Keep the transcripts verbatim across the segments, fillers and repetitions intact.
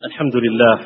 الحمد لله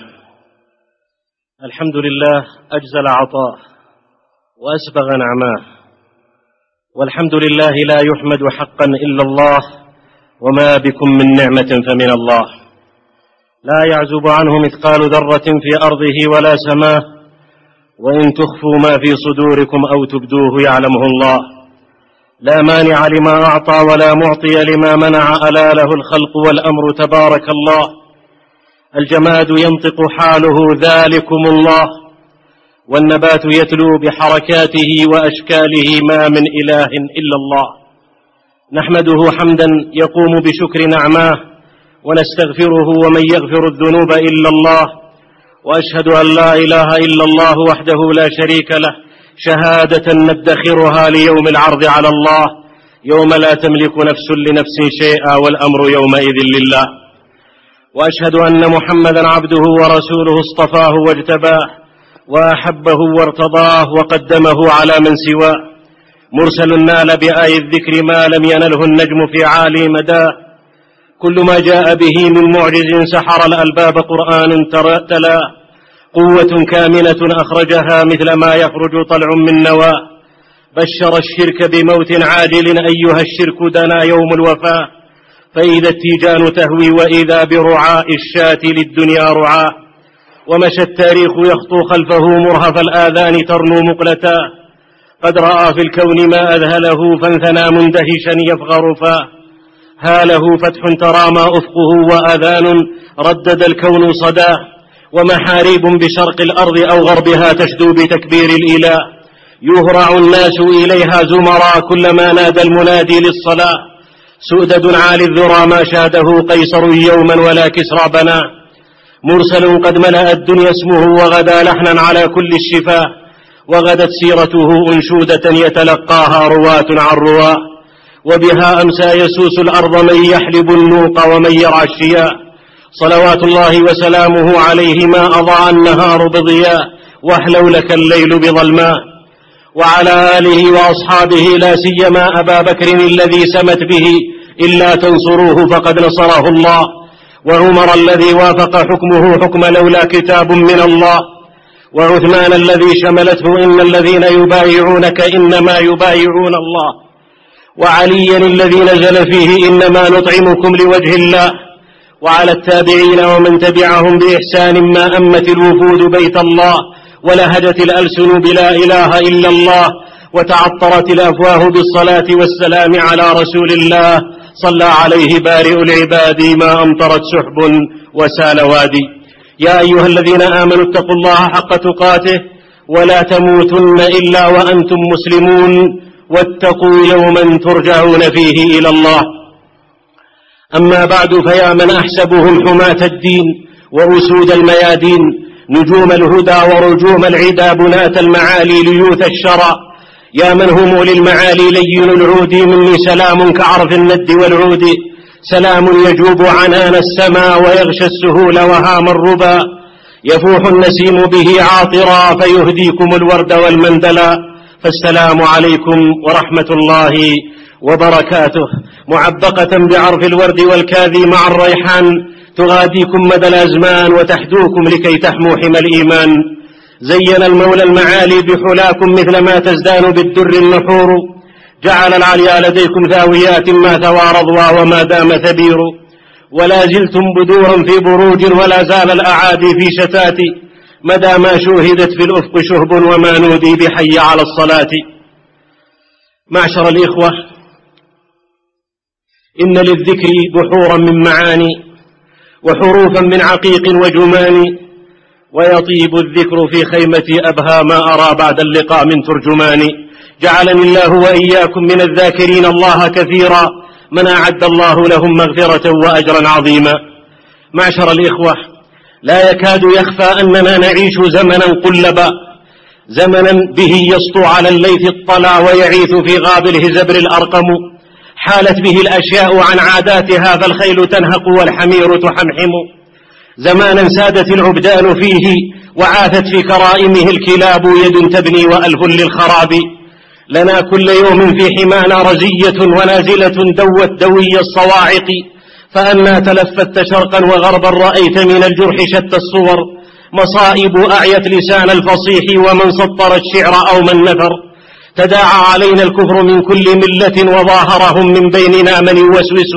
الحمد لله أجزل عطاه وأسبغ نعماه، والحمد لله لا يحمد حقا إلا الله، وما بكم من نعمة فمن الله، لا يعزب عنه مثقال ذرة في أرضه ولا سماه، وإن تخفوا ما في صدوركم أو تبدوه يعلمه الله، لا مانع لما أعطى ولا معطي لما منع، ألا له الخلق والأمر تبارك الله، الجماد ينطق حاله ذلكم الله، والنبات يتلو بحركاته وأشكاله ما من إله إلا الله، نحمده حمدا يقوم بشكر نعماه، ونستغفره ومن يغفر الذنوب إلا الله، وأشهد أن لا إله إلا الله وحده لا شريك له، شهادة ندخرها ليوم العرض على الله، يوم لا تملك نفس لنفس شيئا والأمر يومئذ لله، وأشهد أن محمدا عبده ورسوله اصطفاه واجتباه وأحبه وارتضاه وقدمه على من سواه، مرسل نال بآي الذكر ما لم ينله النجم في عالي مداه، كل ما جاء به من معجز سحر الألباب قرآن تلاه، قوة كامنة أخرجها مثل ما يخرج طلع من نواه، بشر الشرك بموت عاجل أيها الشرك دنا يوم الوفاة، فإذا التيجان تهوي وإذا برعاء الشاة للدنيا رعاه، ومشى التاريخ يخطو خلفه مرهف الآذان ترنو مقلتاه، قد رأى في الكون ما أذهله فانثنى مندهشا يفغر فاه، هاله فتح ترى ما أفقه وأذان ردد الكون صداه، ومحاريب بشرق الأرض أو غربها تشدو بتكبير الإله، يهرع الناس إليها زمرا كلما نادى المنادي للصلاة، سؤدد عالي الذرى ما شاده قيصر يوما ولا كسرى بناه، مرسل قد ملأ الدنيا اسمه وغدا لحنا على كل الشفاه، وغدت سيرته أنشودة يتلقاها رواة عن رواة، وبها أمسى يسوس الأرض من يحلب النوق ومن يرعى الشياء، صلوات الله وسلامه عليه ما أضاء النهار بضياء واحلو لك الليل بظلماء، وعلى آله وأصحابه لا سيما أبا بكر الذي سمت به إلا تنصروه فقد نصره الله، وعمر الذي وافق حكمه حكم لولا كتاب من الله، وعثمان الذي شملته إن الذين يبايعونك إنما يبايعون الله، وعليا الذي نزل فيه إنما نطعمكم لوجه الله، وعلى التابعين ومن تبعهم بإحسان ما أمت الوفود بيت الله، ولهجت الألسن بلا إله إلا الله، وتعطرت الأفواه بالصلاة والسلام على رسول الله، صلى عليه بارئ العباد ما أمطرت سحب وسال وادي، يا أيها الذين آمنوا اتقوا الله حق تقاته ولا تموتن إلا وأنتم مسلمون، واتقوا يوما ترجعون فيه إلى الله، أما بعد فيا من أحسبهم حماة الدين وأسود الميادين، نجوم الهدى ورجوم العدا بناة المعالي ليوث الشرى، يا من هم للمعالي لين العود مني سلام كعرف الند والعود، سلام يجوب عنان السماء ويغشى السهول وهام الربا، يفوح النسيم به عاطرا فيهديكم الورد والمندلا، فالسلام عليكم ورحمة الله وبركاته، معبقة بعرف الورد والكاذي مع الريحان، تغاديكم مدى الأزمان وتحدوكم لكي تحموا حمى الإيمان، زين المولى المعالي بحلاكم مثل ما تزدان بالدر النحور، جعل العليا لديكم ذاويات ما ثوى رضوى وما دام ثبير، ولا زلتم بدورا في بروج ولا زال الأعادي في شتات، مدى ما شوهدت في الأفق شهب وما نودي بحي على الصلاة. معشر الإخوة، إن للذكر بحورا من معاني وحروفا من عقيق وجمان، ويطيب الذكر في خيمتي أبهى ما أرى بعد اللقاء من ترجمان، جعلني الله وإياكم من الذاكرين الله كثيرا من أعد الله لهم مغفرة وأجرا عظيما. معشر الإخوة، لا يكاد يخفى أننا نعيش زمنا قلبا، زمنا به يسطو على الليث الطلى ويعيث في غاب الهزبر الأرقم، حالت به الأشياء عن عاداتها فالخيل تنهق والحمير تحمحم، زمانا سادت العبدان فيه وعاثت في كرائمه الكلاب، يد تبني وألف للخراب، لنا كل يوم في حمانا رزية ونازلة دوت دوي الصواعق، فأنا تلفت شرقا وغربا رأيت من الجرح شتى الصور، مصائب أعيت لسان الفصيح ومن سطر الشعر أو من نثر. تداعى علينا الكفر من كل ملة وظاهرهم من بيننا من يوسوس.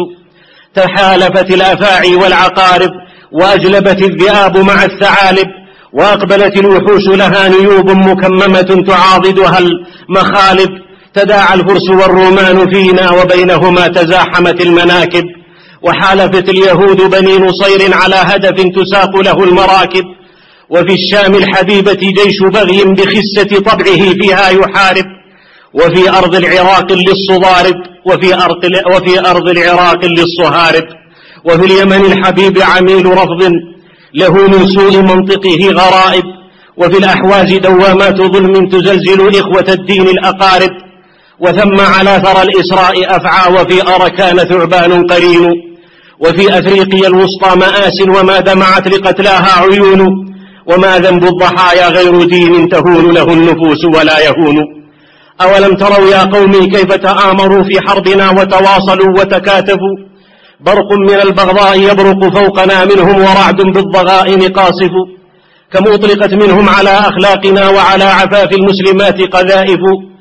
تحالفت الأفاعي والعقارب وأجلبت الذئاب مع الثعالب، وأقبلت الوحوش لها نيوب مكممة تعاضدها المخالب. تداعى الفرس والرومان فينا وبينهما تزاحمت المناكب، وحالفت اليهود بني نصير على هدف تساق له المراكب. وفي الشام الحبيبة جيش بغي بخسة طبعه فيها يحارب، وفي أرض العراق للصضارب وفي أرض, وفي أرض العراق للصهارب. وفي اليمن الحبيب عميل رفض له من سوء منطقه غرائب، وفي الأحواز دوامات ظلم تزلزل إخوة الدين الأقارب. وثم على ثرى الإسراء أفعى وفي أركان ثعبان قرين، وفي أفريقيا الوسطى مآس وما دمعت لقتلاها عيون. وما ذنب الضحايا غير دين تهون له النفوس ولا يهون. أولم تروا يا قومي كيف تآمروا في حربنا وتواصلوا وتكاتفوا؟ برق من البغضاء يبرق فوقنا منهم ورعد بالضغائن قاصف. كم أطلقت منهم على أخلاقنا وعلى عفاف المسلمات قذائف.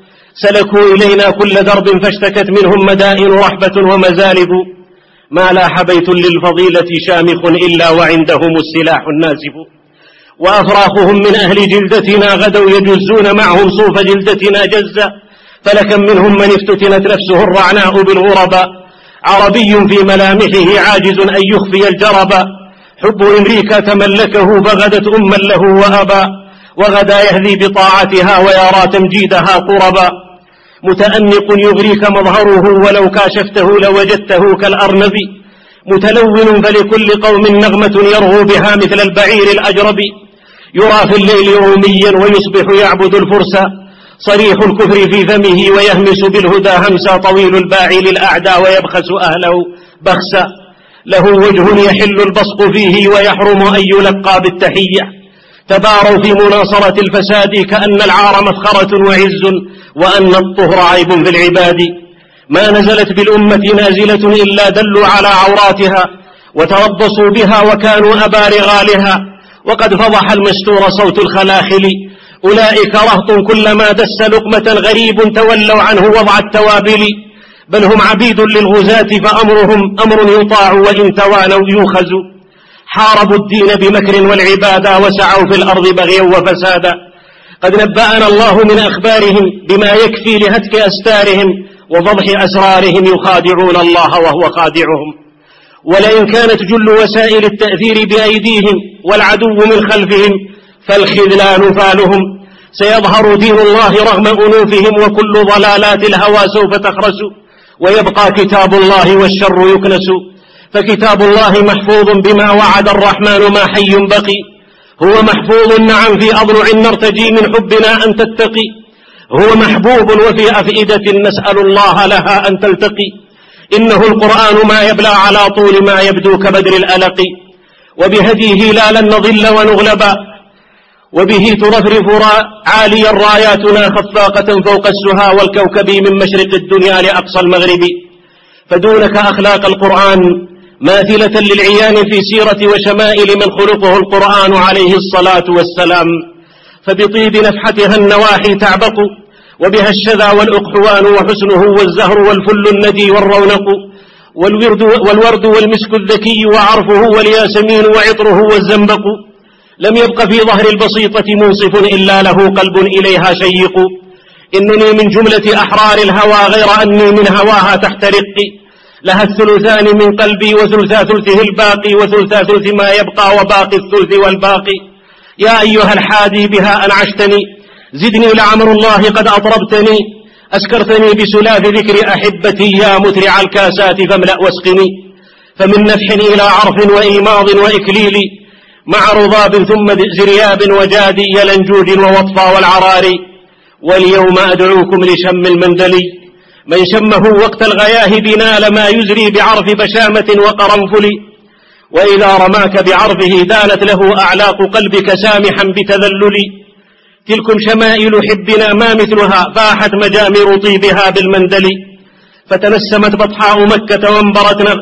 سلكوا إلينا كل درب فاشتكت منهم مدائن رحبة ومزالف. ما لاح بيت للفضيلة شامخ إلا وعندهم السلاح الناسف. وأفراخهم من أهل جلدتنا غدوا يجزون معهم صوف جلدتنا جزا. فلكم منهم من افتتنت نفسه الرعناء بالغرباء، عربي في ملامحه عاجز أن يخفي الجربا. حب أمريكا تملكه فغدت أما له وأبا، وغدا يهذي بطاعتها ويرى تمجيدها قربا. متأنق يغريك مظهره ولو كاشفته لوجدته كالأرنب. متلون فلكل قوم نغمة يرغو بها مثل البعير الأجرب. يرى في الليل روميا ويصبح يعبد الفرسا، صريح الكفر في فمه ويهمس بالهدى همسا. طويل الباعي للأعداء ويبخس أهله بخسا. له وجه يحل البصق فيه ويحرم أن يلقى بالتحية. تباروا في مناصرة الفساد كأن العار مفخرة وعز، وأن الطهر عيب في العباد. ما نزلت بالأمة نازلة إلا دلوا على عوراتها وتربصوا بها وكانوا أبارغا لها. وقد فضح المستور صوت الخلاخل، أولئك رهط كلما دس لقمة غريب تولوا عنه وضع التوابل. بل هم عبيد للغزاة فأمرهم أمر يطاع وإن توانوا يوخزوا. حاربوا الدين بمكر والعبادة وسعوا في الأرض بغيا وفسادا. قد نبأنا الله من أخبارهم بما يكفي لهتك أستارهم وفضح أسرارهم. يخادعون الله وهو خادعهم. ولئن كانت جل وسائل التأثير بأيديهم والعدو من خلفهم فالخذلان فالهم. سيظهر دين الله رغم أنوفهم وكل ضلالات الهوى سوف تخرس. ويبقى كتاب الله والشر يكنس. فكتاب الله محفوظ بما وعد الرحمن ما حي بقي. هو محفوظ نعم في أضلع نرتجي من حبنا أن تتقي. هو محبوب وفي أفئدة نسأل الله لها أن تلتقي. إنه القرآن ما يبلى على طول ما يبدو كبدر الألق. وبهديه لا لن نضل ونغلبا، وبه ترفرف عاليا راياتنا خفاقة فوق السها والكوكب من مشرق الدنيا لأقصى المغرب. فدونك أخلاق القرآن ماثلة للعيان في سيرة وشمائل من خلقه القرآن عليه الصلاة والسلام. فبطيب نفحتها النواحي تعبق، وبها الشذا والأقحوان وحسنه والزهر والفل الندي والرونق. والورد, والورد والمسك الذكي وعرفه والياسمين وعطره والزنبق. لم يبق في ظهر البسيطة منصف إلا له قلب إليها شيق. إنني من جملة أحرار الهوى غير أني من هواها تحترق. لها الثلثان من قلبي وثلثا ثلثه الباقي وثلثا ثلث ما يبقى وباقي الثلث والباقي. يا أيها الحادي بها أنعشتني، زدني لعمر الله قد أطربتني. أسكرتني بسلاف ذكر أحبتي يا مترع الكاسات فاملأ واسقني. فمن نفح إلى عرف وإيماض وإكليل مع رضاب ثم زرياب وجادي يلنجود ووطفى والعراري. واليوم أدعوكم لشم المندلي، من شمه وقت الغياهب نال ما يزري بعرف بشامة وقرنفل. وإذا رماك بعرفه دانت له أعلاق قلبك سامحا بتذلل. تلكم شمائل حبنا ما مثلها فاحت مجامر طيبها بالمندل. فتنسمت بطحاء مكة وانبرت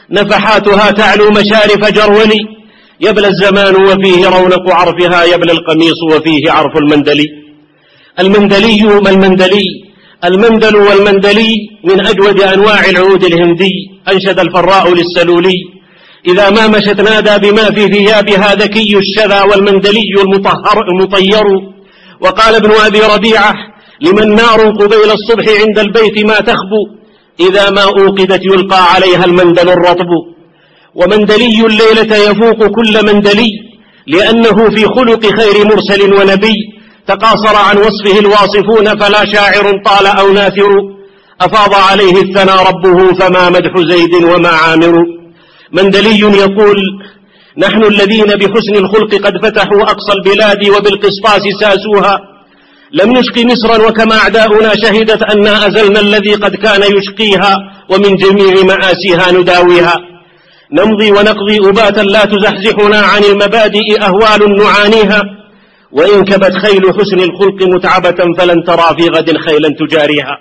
نفحاتها تعلو مشارف جرولي، يبلى الزمان وفيه رونق عرفها، يبلى القميص وفيه عرف المندلي. المندلي ما المندلي؟ المندل والمندلي من أجود أنواع العود الهندي. أنشد الفراء للسلولي: إذا ما مشت نادى بما في ثيابها ذكي الشذا والمندلي المطهر المطير. وقال ابن أبي ربيعة: لمن نار قبيل الصبح عند البيت ما تخبو، إذا ما أوقدت يلقى عليها المندل الرطب. ومندلي الليلة يفوق كل مندلي، لأنه في خلق خير مرسل ونبي. تقاصر عن وصفه الواصفون، فلا شاعر طال أو ناثر، أفاض عليه الثنى ربه، فما مدح زيد وما عامر. مندلي يقول: نحن الذين بحسن الخلق قد فتحوا أقصى البلاد، وبالقسطاس ساسوها، لم نشق مصرا، وكما أعداؤنا شهدت أننا أزلنا الذي قد كان يشقيها، ومن جميع مآسيها نداويها. نمضي ونقضي أباتا لا تزحزحنا عن المبادئ أهوال نعانيها، وإن كبت خيل حسن الخلق متعبة، فلن ترى في غد خيلا تجاريها.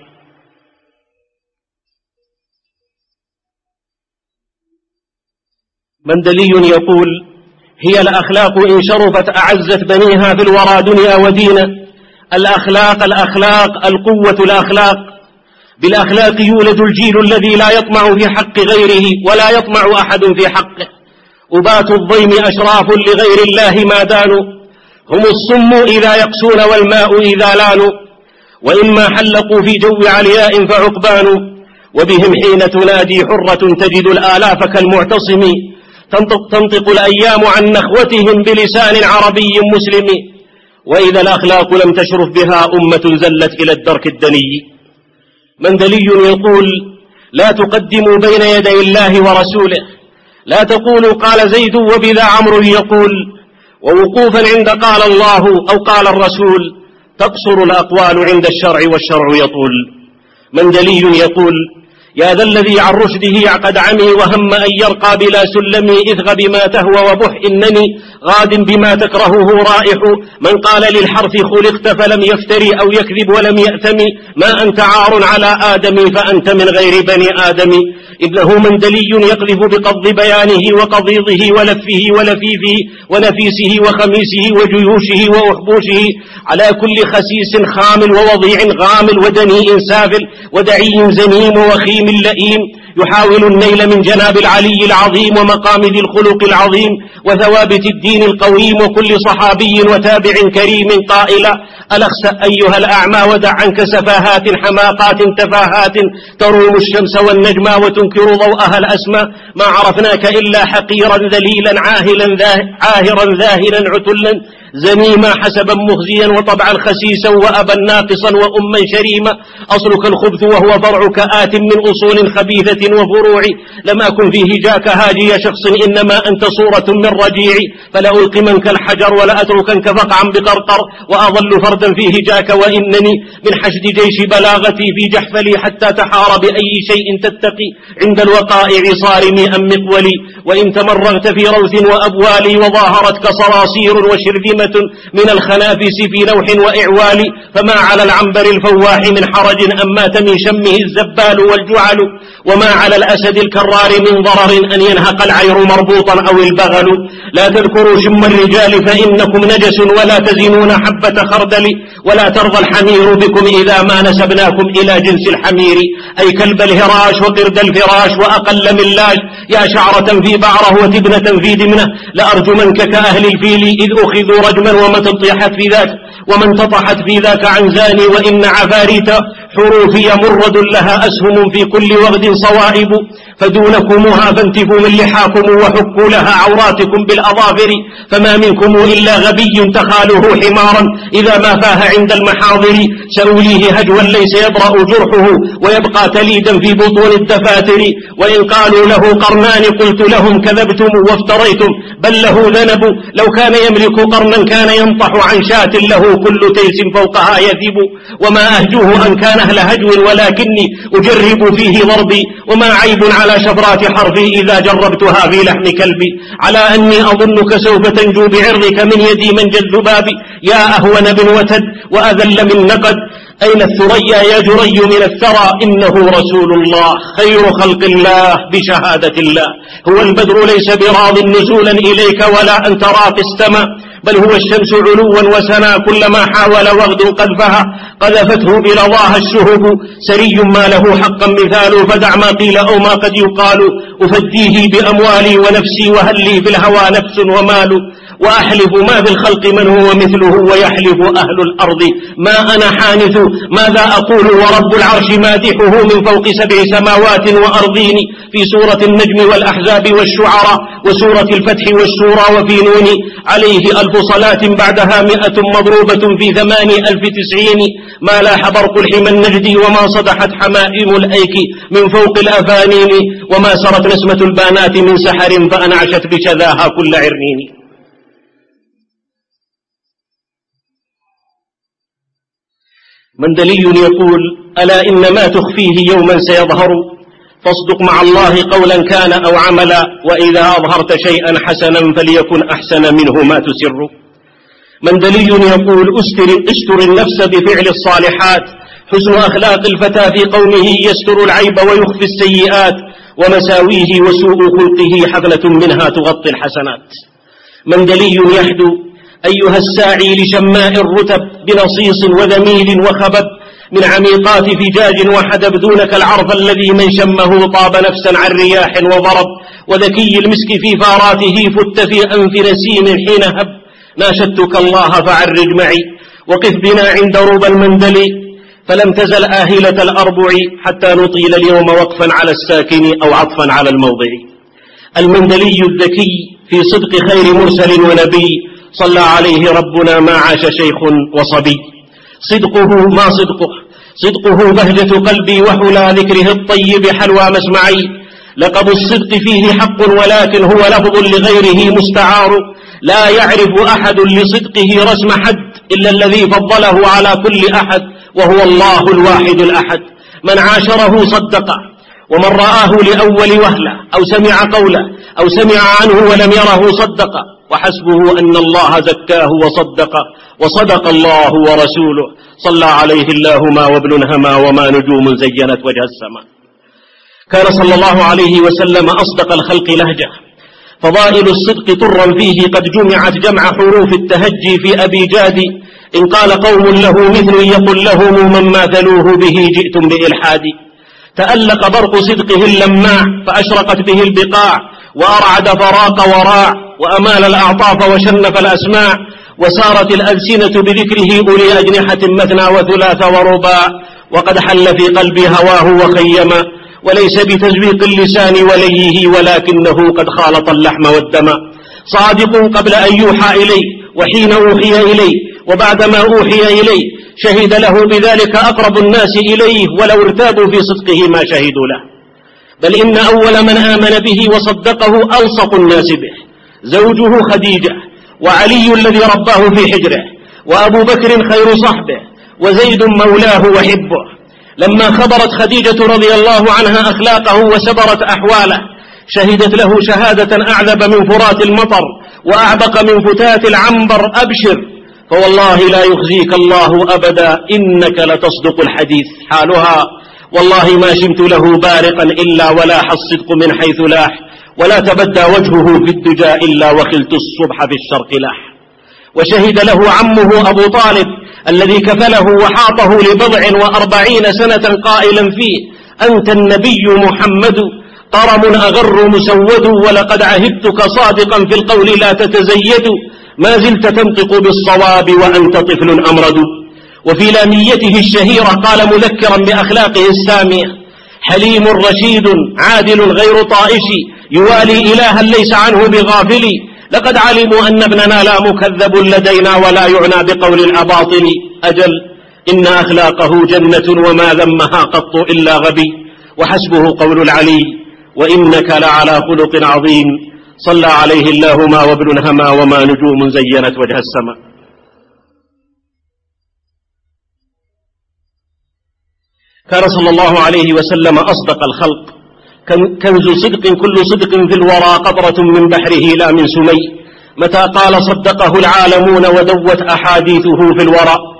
مندلي يقول: هي الأخلاق إن شرفت أعزت بنيها في الورى دنيا ودينا. الأخلاق الأخلاق القوة الأخلاق، بالأخلاق يولد الجيل الذي لا يطمع في حق غيره ولا يطمع أحد في حقه. أبات الضيم أشراف لغير الله ما دانوا، هم الصم إذا يقسون والماء إذا لانوا، وإما حلقوا في جو علياء فعقبان، وبهم حين تنادي حرة تجد الآلاف كالمعتصم. تنطق, تنطق الأيام عن نخوتهم بلسان عربي مسلم، وإذا الأخلاق لم تشرف بها أمة زلت إلى الدرك الدني. مندلي يقول: لا تقدموا بين يدي الله ورسوله، لا تقولوا قال زيد وبذا عمرو يقول، ووقوفا عند قال الله أو قال الرسول تقصر الأقوال عند الشرع والشرع يطول. مندلي يقول: يا ذا الذي عن رشده قد عمي، وهم أن يرقى بلا سلم، إذ بما تهوى وبح إنني غاد بما تكرهه رائح. من قال للحرف خلقت فلم يفتري أو يكذب ولم يأثم، ما أنت عار على آدم فأنت من غير بني آدم. إنه مندلي يقذف بقض بيانه وقضيضه ولفه ولفيفه ونفيسه وخميسه وجيوشه وأحبوشه على كل خسيس خامل ووضيع غامل ودنيء سافل ودعي زنيم وخيم لئيم، يحاول النيل من جناب العلي العظيم ومقام ذي الخلق العظيم وثوابت الدين القويم، وكل صحابي وتابع كريم قائلا: ألخسأ أيها الأعمى ودع عنك سفاهات حماقات تفاهات، تروم الشمس والنجم وتنكر ضوءها الأسمى، ما عرفناك إلا حقيرا ذليلا عاهلا عاهرا ذاهلا عتلا زنيما، حسبا مخزيا وطبعا خسيسا وأبا ناقصا وأما شريما. أصلك الخبث وهو فرعك آت من أصول خبيثة وفروع، لم أكن فيه جاك هاجي شخص إنما أنت صورة من رجيع، فلألقمنك الحجر ولا أتركنك فقعا بقرقر، وأظل فردا فيه جاك وإنني من حشد جيش بلاغتي في جحفلي، حتى تحار بأي شيء تتقي عند الوقائع صارمي أم مقولي. وإن تمرغت في روث وأبوالي وظاهرتك صراصير وشرذمة من الخنافس في لوح وإعوال، فما على العنبر الفواح من حرج أم مات من شمه الزبال والجعل، وما على الأسد الكرار من ضرر أن ينهق العير مربوطا أو البغل. لا تذكروا شم الرجال فإنكم نجس، ولا تزنون حبة خردل، ولا ترضى الحمير بكم إذا ما نسبناكم إلى جنس الحمير، أي كلب الهراش وقرد الفراش وأقل من لاج، يا شعرة في بعره وتبنة في دمنة، لأرجمنك كأهل الفيل إذ أخذوا رجما ومن تطيحت في ذاك ومن تطحت في ذاك عن زاني. وإن عفاريت حروفي مرد لها أسهم في كل وغد صوائب، فدونكمها فانتفوا من لحاكم وحكوا لها عوراتكم بالأظافر، فما منكم إلا غبي تخاله حمارا إذا ما فاه عند المحاضر، سأوليه هجوا ليس يبرأ جرحه ويبقى تليدا في بطون الدفاتر. وإن قالوا له قرنان قلت لهم كذبتم وافتريتم، بل له ذنب، لو كان يملك قرنا كان ينطح عن شاة له كل تيس فوقها يذب. وما أهجوه أن كان أهل هجو ولكني أجرب فيه ضربي، وما عيب على شفرات حرفي إذا جربتها في لحم كلبي، على أني أظنك سوف تنجو بعرضك من يدي من جذ بابي، يا أهون بن وتد وأذل من نقد أين الثريا يا جري من الثرى إنه رسول الله خير خلق الله بشهادة الله. هو البدر ليس براض نزولا إليك ولا أن ترى في السماء، بل هو الشمس علوا وسنا كلما حاول وغد قذفها قذفته بلظاها الشهب. سري ما له حقا مثال فدع ما قيل أو ما قد يقال. أفديه بأموالي ونفسي وهل لي في الهوى نفس ومال. وأحلف ما في الخلق من هو مثله ويحلف أهل الأرض ما أنا حانث. ماذا أقول ورب العرش مادحه من فوق سبع سماوات وأرضين في سورة النجم والأحزاب والشعراء وسورة الفتح والشورى وفي نون. عليه ألف صلاة بعدها مئة مضروبة في ثمان ألف تسعين. ما لاح برق الحمى النجدي وما صدحت حمائم الأيك من فوق الأفانين. وما سرت نسمة البانات من سحر فأنعشت بشذاها كل عرنين. مندلي يقول: ألا إن ما تخفيه يوما سيظهر، فاصدق مع الله قولا كان أو عملا، وإذا أظهرت شيئا حسنا فليكن أحسن منه ما تسر. مندلي يقول: استر النفس بفعل الصالحات، حسن أخلاق الفتى في قومه يستر العيب ويخفي السيئات، ومساويه وسوء خلقه حفلة منها تغطي الحسنات. مندلي يحدو: أيها الساعي لشماء الرتب بنصيص وذميل وخبب، من عميقات فجاج وحدب دونك العرف الذي من شمه طاب نفسا عن رياح وضرب، وذكي المسك في فاراته فت في أنف نسيم حين هب. ناشدتك الله فعرج معي وقف بنا عند ربى المندل، فلم تزل آهلة الأربع حتى نطيل اليوم وقفا على الساكن أو عطفا على الموضع. المندلي الذكي في صدق خير مرسل ونبي، صلى عليه ربنا ما عاش شيخ وصبي. صدقه ما صدقه، صدقه بهجة قلبي وحلى ذكره الطيب حلوى مسمعي. لقب الصدق فيه حق ولكن هو لفظ لغيره مستعار، لا يعرف أحد لصدقه رسم حد إلا الذي فضله على كل أحد وهو الله الواحد الأحد. من عاشره صدقه، ومن رآه لأول وهلة أو سمع قوله أو سمع عنه ولم يره صدقه، وحسبه أن الله زكاه وصدقه، وصدق الله ورسوله صلى عليه الله ما وابن هما وما نجوم زينت وجه السماء. كان صلى الله عليه وسلم أصدق الخلق لهجة، فضائل الصدق طرا فيه قد جمعت جمع حروف التهجي في أبي جاد. إن قال قوم له مثل يقل لهم من ماثلوه به جئتم بإلحاد. تألق برق صدقه اللماع فأشرقت به البقاع، وأرعد فراق وراع، وأمال الأعطاف وشنف الأسماع، وسارت الألسنة بذكره أولي أجنحة مثنى وثلاث ورباع. وقد حل في قلبي هواه وخيما، وليس بتزويق اللسان وليه ولكنه قد خالط اللحم والدم. صادق قبل أن يوحى إليه وحين أوحي إليه وبعدما أوحي إليه، شهد له بذلك أقرب الناس إليه ولو ارتابوا في صدقه ما شهدوا له. بل إن أول من آمن به وصدقه ألصق الناس به زوجه خديجة، وعلي الذي رباه في حجره، وأبو بكر خير صحبه، وزيد مولاه وحبه. لما خبرت خديجة رضي الله عنها أخلاقه وسبرت أحواله، شهدت له شهادة أعذب من فرات المطر وأعبق من فتات العنبر: أبشر فوالله لا يخزيك الله أبدا إنك لتصدق الحديث. حالها: والله ما شمت له بارقا إلا ولاح الصدق من حيث لاح، ولا تبدى وجهه في الدجى إلا وخلت الصبح في الشرق لاح. وشهد له عمه أبو طالب الذي كفله وحاطه لبضع وأربعين سنة قائلا فيه: أنت النبي محمد، قرم أغر مسود، ولقد عهدتك صادقا في القول لا تتزيد، ما زلت تنطق بالصواب وأنت طفل أمرد. وفي لاميته الشهيرة قال مذكرا بأخلاقه السامية: حليم رشيد عادل غير طائش، يوالي إلها ليس عنه بغافل، لقد علموا أن ابننا لا مكذب لدينا ولا يعنى بقول الأباطل. أجل إن أخلاقه جنة وما ذمها قط إلا غبي، وحسبه قول العلي: وإنك لعلى خلق عظيم. صلى عليه الله ما وابن هما وما نجوم زينت وجه السماء. كان صلى الله عليه وسلم أصدق الخلق، كنز صدق كل صدق في الورى قطرة من بحره لا من سمي. متى قال صدقه العالمون ودوت أحاديثه في الورى.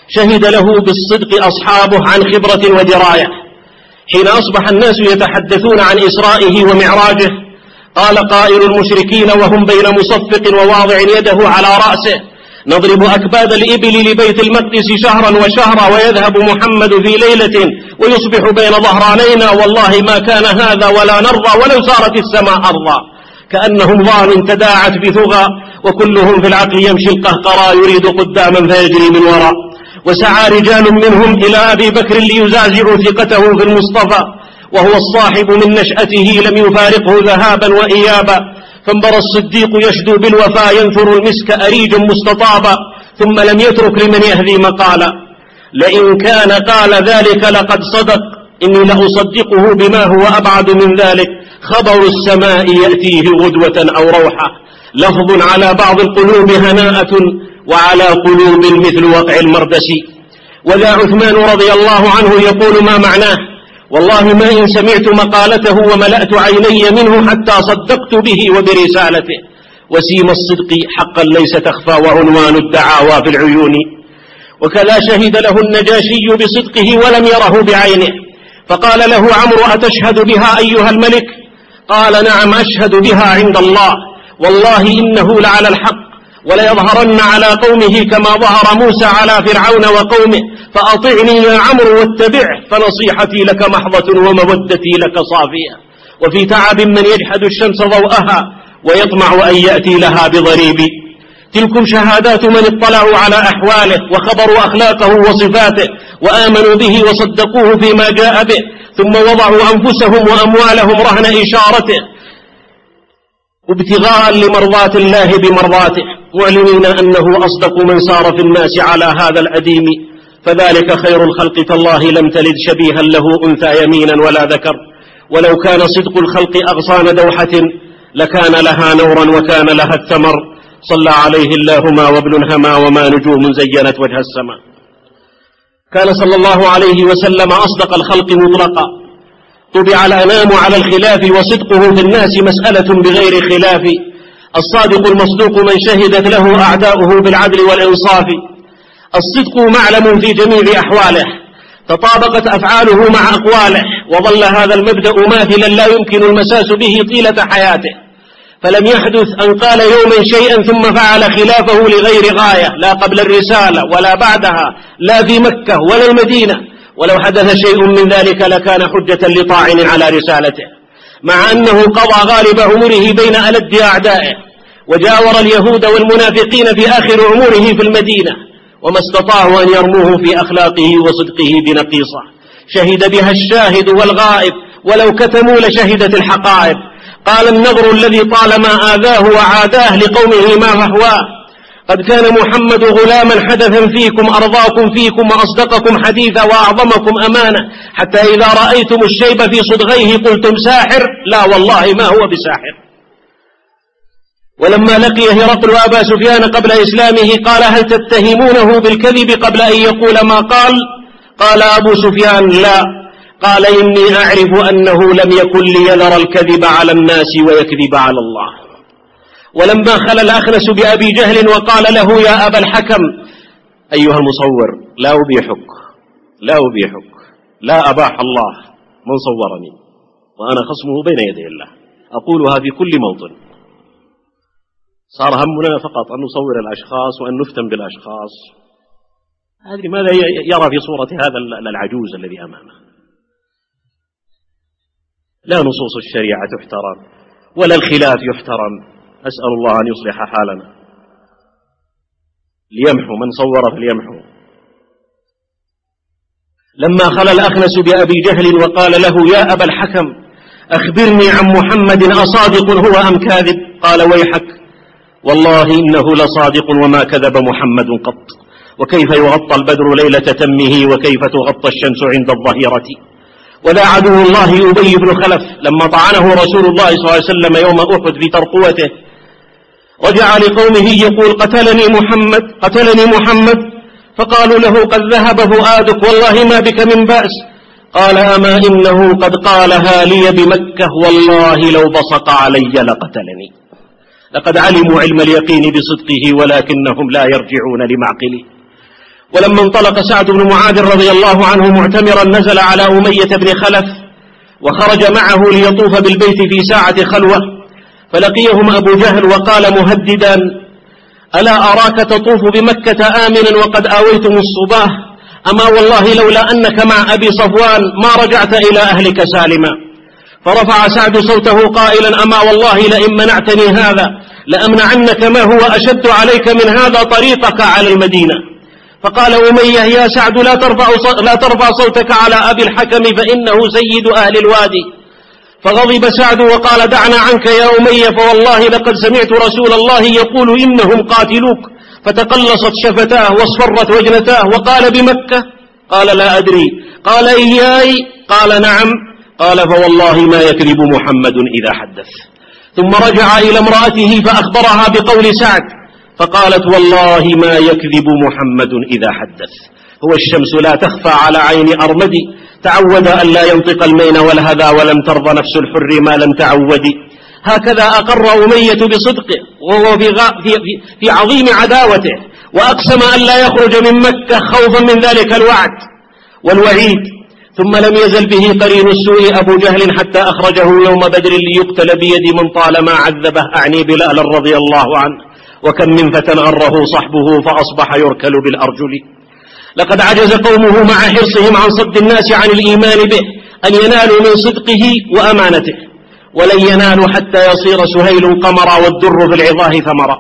شهد له بالصدق أصحابه عن خبرة ودراية. حين أصبح الناس يتحدثون عن إسرائه ومعراجه قال قائل المشركين وهم بين مصفق وواضع يده على رأسه: نضرب أكباد الإبل لبيت المقدس شهرا وشهرا ويذهب محمد في ليلة ويصبح بين ظهرانينا، والله ما كان هذا ولا نرضى ولو صارت السماء أرضا. كأنهم ضان تداعت بثغى وكلهم في العقل يمشي القهقرى يريد قداما فيجري من وراء. وسعى رجال منهم إلى أبي بكر ليزعزعوا ثقته في المصطفى وهو الصاحب من نشأته لم يفارقه ذهابا وإيابا، فانبرى الصديق يشدو بالوفا ينثر المسك أريجا مستطابا، ثم لم يترك لمن يهذي مقالا: لئن كان قال ذلك لقد صدق، إني لأصدقه بما هو أبعد من ذلك، خبر السماء يأتيه غدوة أو روحة، لفظ على بعض القلوب هناءة وعلى قلوب مثل وقع المردس. وذا عثمان رضي الله عنه يقول ما معناه: والله ما إن سمعت مقالته وملأت عيني منه حتى صدقت به وبرسالته. وسيم الصدق حقا ليس تخفى وعنوان الدعاوى في العيون. وكذا شهد له النجاشي بصدقه ولم يره بعينه، فقال له عمرو: أتشهد بها أيها الملك؟ قال: نعم أشهد بها عند الله، والله إنه لعلى الحق، وليظهرن على قومه كما ظهر موسى على فرعون وقومه، فأطعني يا عمرو واتبعه، فنصيحتي لك محضة ومودتي لك صافية. وفي تعب من يجحد الشمس ضوءها ويطمع أن يأتي لها بضريب. تلكم شهادات من اطلعوا على أحواله وخبروا أخلاقه وصفاته وآمنوا به وصدقوه فيما جاء به، ثم وضعوا أنفسهم وأموالهم رهن إشارته وابتغاء لمرضات الله بمرضاته، معلنين أنه أصدق من سار في الناس على هذا الأديم، فذلك خير الخلق تالله لم تلد شبيها له أنثى يمينا ولا ذكر. ولو كان صدق الخلق أغصان دوحة لكان لها نورا وكان لها الثمر. صلى عليه اللهم وابن هما وما نجوم زينت وجه السماء. كان صلى الله عليه وسلم أصدق الخلق مطلقا، طبع الأنام على الخلاف، وصدقه في الناس مسألة بغير خلاف. الصادق المصدوق من شهدت له أعداؤه بالعدل والإنصاف. الصدق معلم في جميع أحواله، تطابقت أفعاله مع أقواله، وظل هذا المبدأ ماثلا لا يمكن المساس به طيلة حياته، فلم يحدث أن قال يوما شيئا ثم فعل خلافه لغير غاية، لا قبل الرسالة ولا بعدها، لا في مكة ولا المدينة. ولو حدث شيء من ذلك لكان حجة لطاعن على رسالته، مع أنه قضى غالب عمره بين ألد أعدائه، وجاور اليهود والمنافقين في آخر عمره في المدينة، وما استطاعوا أن يرموه في أخلاقه وصدقه بنقيصة. شهد بها الشاهد والغائب، ولو كتموا لشهدت الحقائب. قال النضر الذي طالما آذاه وعاداه لقومه ما فهواه: قد كان محمد غلاما حدثا فيكم، أرضاكم فيكم وأصدقكم حديثا وأعظمكم أمانة، حتى إذا رأيتم الشيب في صدغيه قلتم ساحر، لا والله ما هو بساحر. ولما لقي هرقل أبا سفيان قبل إسلامه قال: هل تتهمونه بالكذب قبل أن يقول ما قال؟ قال أبو سفيان: لا. قال: إني أعرف أنه لم يكن ليذر الكذب على الناس ويكذب على الله. ولما خلى الأخنس بأبي جهل وقال له: يا أبا الحكم، أيها المصور، لا أبيحك لا أبيحك لا أباح الله من صورني، وأنا خصمه بين يدي الله، أقولها في كل موطن. صار همنا فقط أن نصور الأشخاص وأن نفتن بالأشخاص. أدري ماذا يرى في صورة هذا العجوز الذي أمامه. لا نصوص الشريعة تحترم ولا الخلاف يحترم. أسأل الله أن يصلح حالنا. ليمحو من صور فليمحو. لما خلى الأخنس بأبي جهل وقال له: يا أبا الحكم، أخبرني عن محمد، أصادق هو أم كاذب؟ قال: ويحك، والله إنه لصادق وما كذب محمد قط. وكيف يغطى البدر ليلة تمه، وكيف تغطى الشمس عند الظهيرة. ولا عدو الله أبي بن خلف لما طعنه رسول الله صلى الله عليه وسلم يوم أحد في ترقوته، رجع لقومه يقول: قتلني محمد قتلني محمد فقالوا له: قد ذهب فؤادك، والله ما بك من بأس. قال: أما إنه قد قالها لي بمكة، والله لو بصق علي لقتلني. لقد علموا علم اليقين بصدقه ولكنهم لا يرجعون لمعقله. ولما انطلق سعد بن معاذ رضي الله عنه معتمرا نزل على أمية بن خلف وخرج معه ليطوف بالبيت في ساعة خلوة، فلقيهم أبو جهل وقال مهددا: ألا أراك تطوف بمكة آمنا وقد آويتم الصباه؟ أما والله لولا أنك مع أبي صفوان ما رجعت إلى أهلك سالما. فرفع سعد صوته قائلا: أما والله لئن منعتني هذا لأمنعنك ما هو أشد عليك من هذا طريقك على المدينة. فقال أمية: يا سعد لا ترفع, لا ترفع صوتك على أبي الحكم فإنه سيد أهل الوادي. فغضب سعد وقال: دعنا عنك يا أمية، فوالله لقد سمعت رسول الله يقول إنهم قاتلوك. فتقلصت شفتاه واصفرت وجنتاه وقال: بمكة؟ قال: لا أدري. قال: إياي؟ قال: نعم. قال: فوالله ما يكذب محمد إذا حدث. ثم رجع إلى امرأته فأخبرها بقول سعد، فقالت: والله ما يكذب محمد إذا حدث. هو الشمس لا تخفى على عين أرمدي، تعود أن لا ينطق المين والهذا، ولم ترضى نفس الحر ما لم تعود. هكذا أقر أمية بصدقه وهو في, غا في, في, في عظيم عداوته، وأقسم أن لا يخرج من مكة خوفا من ذلك الوعد والوعيد. ثم لم يزل به قرين السوء أبو جهل حتى أخرجه يوم بدر ليقتل بيد من طالما عذبه، أعني بلالا رضي الله عنه. وكم من فتى أره صحبه فأصبح يركل بالأرجل. لقد عجز قومه مع حرصهم عن صد الناس عن الإيمان به أن ينالوا من صدقه وأمانته، ولن ينالوا حتى يصير سهيل قمرا والدر في العظاه ثمرا.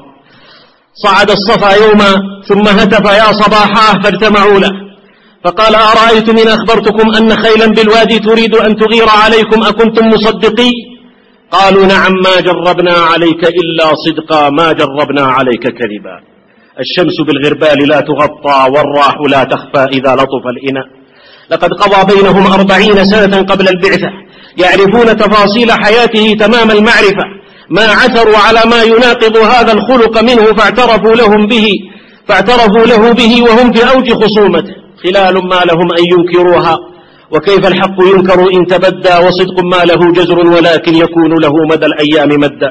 صعد الصفا يوما ثم هتف: يا صباحاه، فاجتمعوا له فقال: أرأيتم إن أخبرتكم أن خيلا بالوادي تريد أن تغير عليكم أكنتم مصدقي؟ قالوا: نعم، ما جربنا عليك إلا صدقا، ما جربنا عليك كذبا. الشمس بالغربال لا تغطى والراح لا تخفى إذا لطف الإناء. لقد قضى بينهم أربعين سنة قبل البعثة يعرفون تفاصيل حياته تمام المعرفة، ما عثروا على ما يناقض هذا الخلق منه فاعترفوا لهم به فاعترفوا له به وهم في أوج خصومته، خلال ما لهم أن ينكروها. وكيف الحق ينكر إن تبدى، وصدق ما له جزر ولكن يكون له مدى الأيام مدا.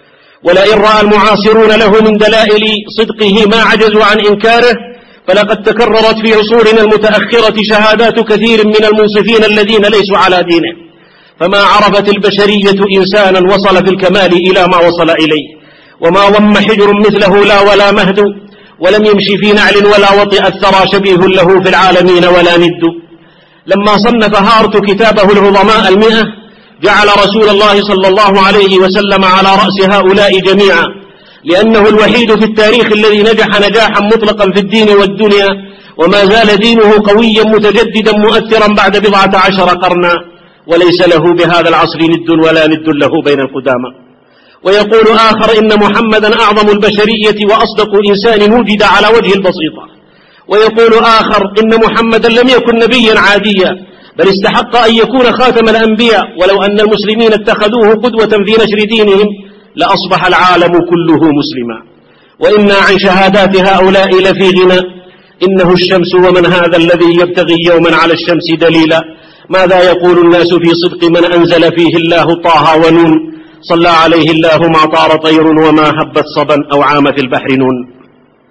ولئن رأى المعاصرون له من دلائل صدقه ما عجزوا عن إنكاره، فلقد تكررت في عصورنا المتأخرة شهادات كثير من المنصفين الذين ليسوا على دينه، فما عرفت البشرية إنسانا وصل في الكمال إلى ما وصل إليه، وما ضم حجر مثله لا ولا مهد، ولم يمشي في نعل ولا وطئ الثرى شبيه له في العالمين ولا ند. لما صنف هارت كتابه العظماء المئة جعل رسول الله صلى الله عليه وسلم على رأس هؤلاء جميعا، لأنه الوحيد في التاريخ الذي نجح نجاحا مطلقا في الدين والدنيا، وما زال دينه قويا متجددا مؤثرا بعد بضعة عشر قرنا، وليس له بهذا العصر ند ولا ند له بين القدامى. ويقول آخر: إن محمدا أعظم البشرية وأصدق إنسان وجد على وجه البسيطة. ويقول آخر: إن محمدا لم يكن نبيا عاديا، بل استحق أن يكون خاتم الأنبياء، ولو أن المسلمين اتخذوه قدوة في نشر دينهم لأصبح العالم كله مسلما. وإنا عن شهادات هؤلاء لفي غنى. إنه الشمس، ومن هذا الذي يبتغي يوما على الشمس دليلا؟ ماذا يقول الناس في صدق من أنزل فيه الله طه ونون؟ صلى عليه الله ما طار طير وما هبت صبا أو عام في البحر نون.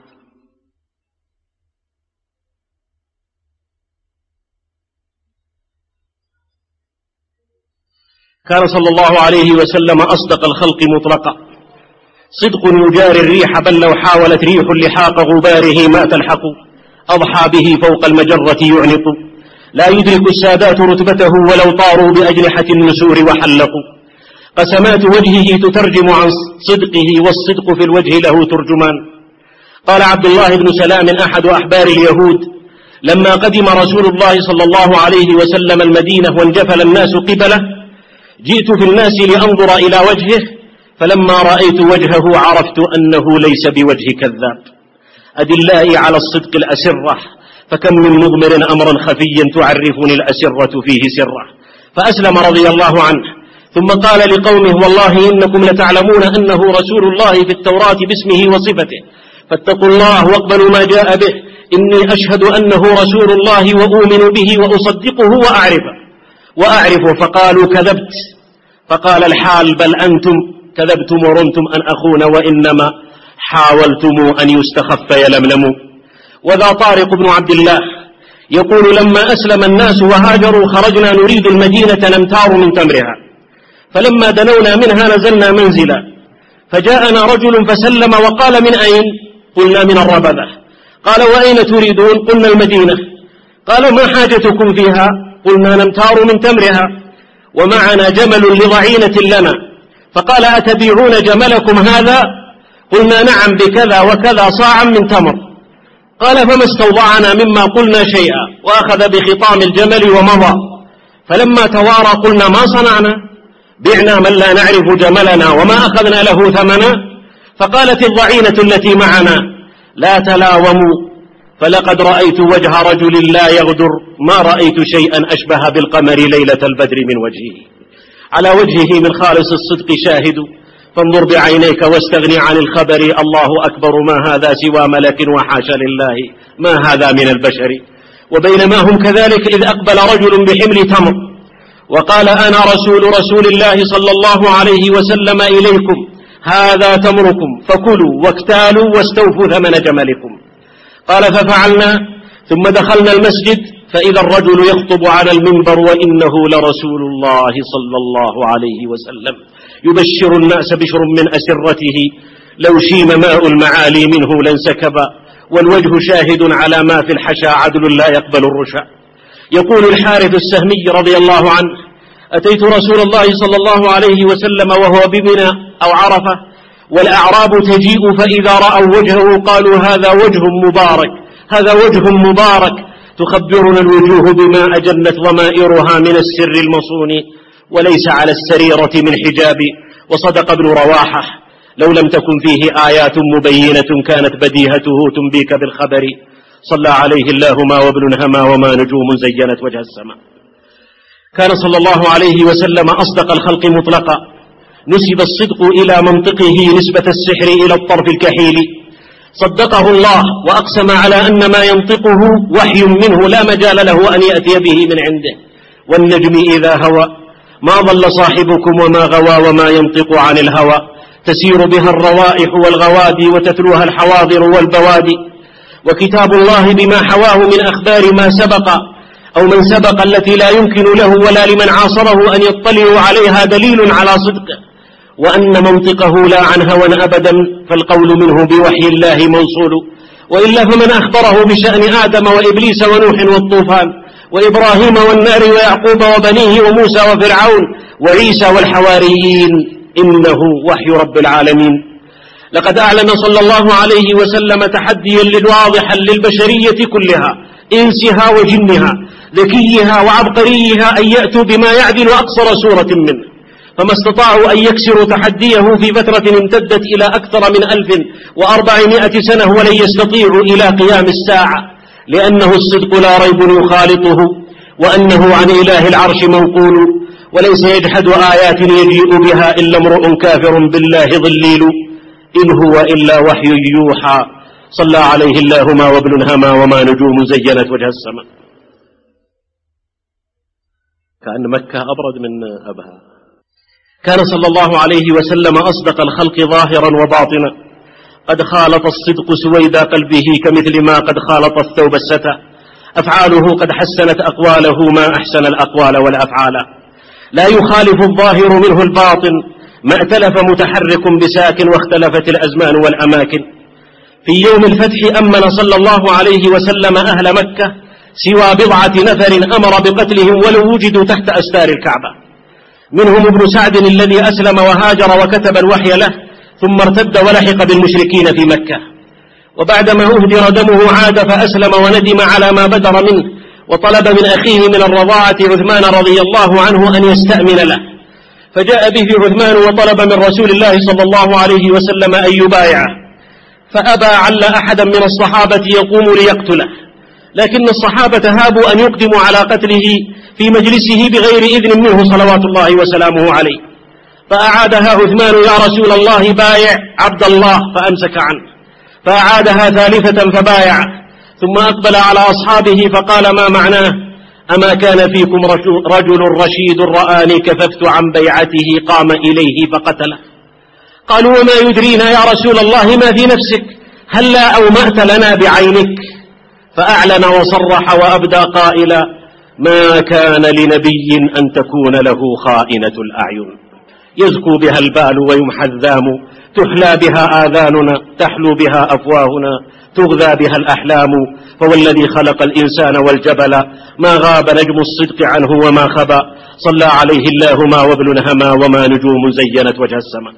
كان صلى الله عليه وسلم أصدق الخلق مطلقا، صدق يجاري الريح، بل لو حاولت ريح لحاق غباره ما تلحق، أضحى به فوق المجرة يعنق، لا يدرك السادات رتبته ولو طاروا بأجنحة النسور وحلقوا. قسمات وجهه تترجم عن صدقه، والصدق في الوجه له ترجمان. قال عبد الله بن سلام أحد أحبار اليهود: لما قدم رسول الله صلى الله عليه وسلم المدينة وانجفل الناس قبله، جئت في الناس لأنظر إلى وجهه، فلما رأيت وجهه عرفت أنه ليس بوجه كذاب. أدلائي على الصدق الأسرة، فكم من مضمر أمرا خفيا تعرفني الأسرة فيه سرة. فأسلم رضي الله عنه، ثم قال لقومه: والله إنكم لتعلمون أنه رسول الله في التوراة باسمه وصفته، فاتقوا الله واقبلوا ما جاء به. إني أشهد أنه رسول الله وأؤمن به وأصدقه وأعرفه وأعرفه فقالوا: كذبت. فقال الحال: بل أنتم كذبتم ورمتم أن أخون، وإنما حاولتم أن يستخف يلملموا. وذا طارق بن عبد الله يقول: لما أسلم الناس وهاجروا خرجنا نريد المدينة نمتار من تمرها، فلما دنونا منها نزلنا منزلا، فجاءنا رجل فسلم وقال: من أين؟ قلنا: من الربذة. قال: وأين تريدون؟ قلنا: المدينة. قال: ما حاجتكم فيها؟ قلنا: نمتار من تمرها ومعنا جمل لضعينة لنا. فقال: أتبيعون جملكم هذا؟ قلنا: نعم، بكذا وكذا صاعا من تمر. قال: فما استوضعنا مما قلنا شيئا، وأخذ بخطام الجمل ومضى. فلما توارى قلنا: ما صنعنا؟ بعنا من لا نعرف جملنا وما أخذنا له ثمنا. فقالت الضعينة التي معنا: لا تلاوموا، فلقد رأيت وجه رجل لا يغدر، ما رأيت شيئا أشبه بالقمر ليلة البدر من وجهه، على وجهه من خالص الصدق شاهد، فانظر بعينيك واستغني عن الخبر، الله أكبر، ما هذا سوى ملك وحاشا لله، ما هذا من البشر. وبينما هم كذلك إذ أقبل رجل بحمل تمر وقال: أنا رسول رسول الله صلى الله عليه وسلم إليكم، هذا تمركم، فكلوا واكتالوا واستوفوا ثمن جملكم. قال: ففعلنا، ثم دخلنا المسجد فإذا الرجل يخطب على المنبر وإنه لرسول الله صلى الله عليه وسلم يبشر الناس بشر من أسرته، لو شيم ماء المعالي منه لانسكب، والوجه شاهد على ما في الحشا، عدل لا يقبل الرشا. يقول الحارث السهمي رضي الله عنه: أتيت رسول الله صلى الله عليه وسلم وهو بمنى أو عرفة، والأعراب تجيء، فإذا رأوا وجهه قالوا: هذا وجه مبارك، هذا وجه مبارك، تخبرنا الوجوه بما أجنت ضمائرها من السر المصون، وليس على السريرة من حجاب. وصدق ابن رواحة: لو لم تكن فيه آيات مبينة كانت بديهته تنبيك بالخبر. صلى عليه الله ما وابن هما وما نجوم زينت وجه السماء. كان صلى الله عليه وسلم أصدق الخلق مطلقا، نسب الصدق إلى منطقه نسبة السحر إلى الطرف الكحيل. صدقه الله وأقسم على أن ما ينطقه وحي منه لا مجال له أن يأتي به من عنده. والنجم إذا هوى ما ضل صاحبكم وما غوى وما ينطق عن الهوى، تسير بها الروائح والغوادي وتتلوها الحواضر والبوادي. وكتاب الله بما حواه من أخبار ما سبق أو من سبق التي لا يمكن له ولا لمن عاصره أن يطلعوا عليها دليل على صدقه، وأن منطقه لا عن هوى أبدا، فالقول منه بوحي الله موصول. وإلا فمن أخبره بشأن آدم وإبليس ونوح والطوفان وإبراهيم والنار ويعقوب وبنيه وموسى وفرعون وعيسى والحواريين إنه وحي رب العالمين. لقد أعلن صلى الله عليه وسلم تحديا للواضحا للبشرية كلها، إنسها وجنها، ذكيها وعبقريها، أن يأتوا بما يعدل أقصر سورة منه، فما استطاعوا أن يكسروا تحديه في فترة امتدت إلى أكثر من ألف وأربعمائة سنة، ولن يستطيعوا إلى قيام الساعة، لأنه الصدق لا ريب يخالطه، وأنه عن إله العرش منقول، وليس يجحد آيات يجيء بها إلا امرؤ كافر بالله ضليل، إن هو إلا وحي يوحى. صلى عليه الله ما وابن هما وما نجوم زينت وجه السماء. كأن مكة أبرد من أبها. كان صلى الله عليه وسلم أصدق الخلق ظاهرا وباطنا، قد خالط الصدق سويد قلبه كمثل ما قد خالط الثوب الستى، أفعاله قد حسنت أقواله ما أحسن الأقوال والأفعال، لا يخالف الظاهر منه الباطن، ما ائتلف متحرك بساكن واختلفت الأزمان والأماكن. في يوم الفتح أمن صلى الله عليه وسلم أهل مكة سوى بضعة نفر أمر بقتلهم ولو وجدوا تحت أستار الكعبة، منهم ابن سعد الذي أسلم وهاجر وكتب الوحي له، ثم ارتد ولحق بالمشركين في مكة، وبعدما أهدر دمه عاد فأسلم وندم على ما بدر منه، وطلب من أخيه من الرضاعة عثمان رضي الله عنه أن يستأمن له، فجاء به عثمان وطلب من رسول الله صلى الله عليه وسلم أن يبايعه، فأبى عل أحدا من الصحابة يقوم ليقتله، لكن الصحابة هابوا أن يقدموا على قتله في مجلسه بغير إذن منه صلوات الله وسلامه عليه، فأعادها عثمان: يا رسول الله بايع عبد الله، فأمسك عنه، فأعادها ثالثة فبايع، ثم أقبل على أصحابه فقال: ما معناه؟ أما كان فيكم رجل رشيد رآني كففت عن بيعته قام إليه فقتله. قالوا: وما يدرينا يا رسول الله ما في نفسك؟ هلا أومأت لنا بعينك؟ فأعلن وصرح وأبدى قائلا: ما كان لنبي أن تكون له خائنة الأعين، يزكو بها البال ويمحى الذام، تحلى بها آذاننا، تحلو بها أفواهنا، تغذى بها الأحلام. فهو الذي خلق الإنسان والجبل، ما غاب نجم الصدق عنه وما خبا، صلى عليه الله ما وابل هما، وما نجوم زينت وجه السماء.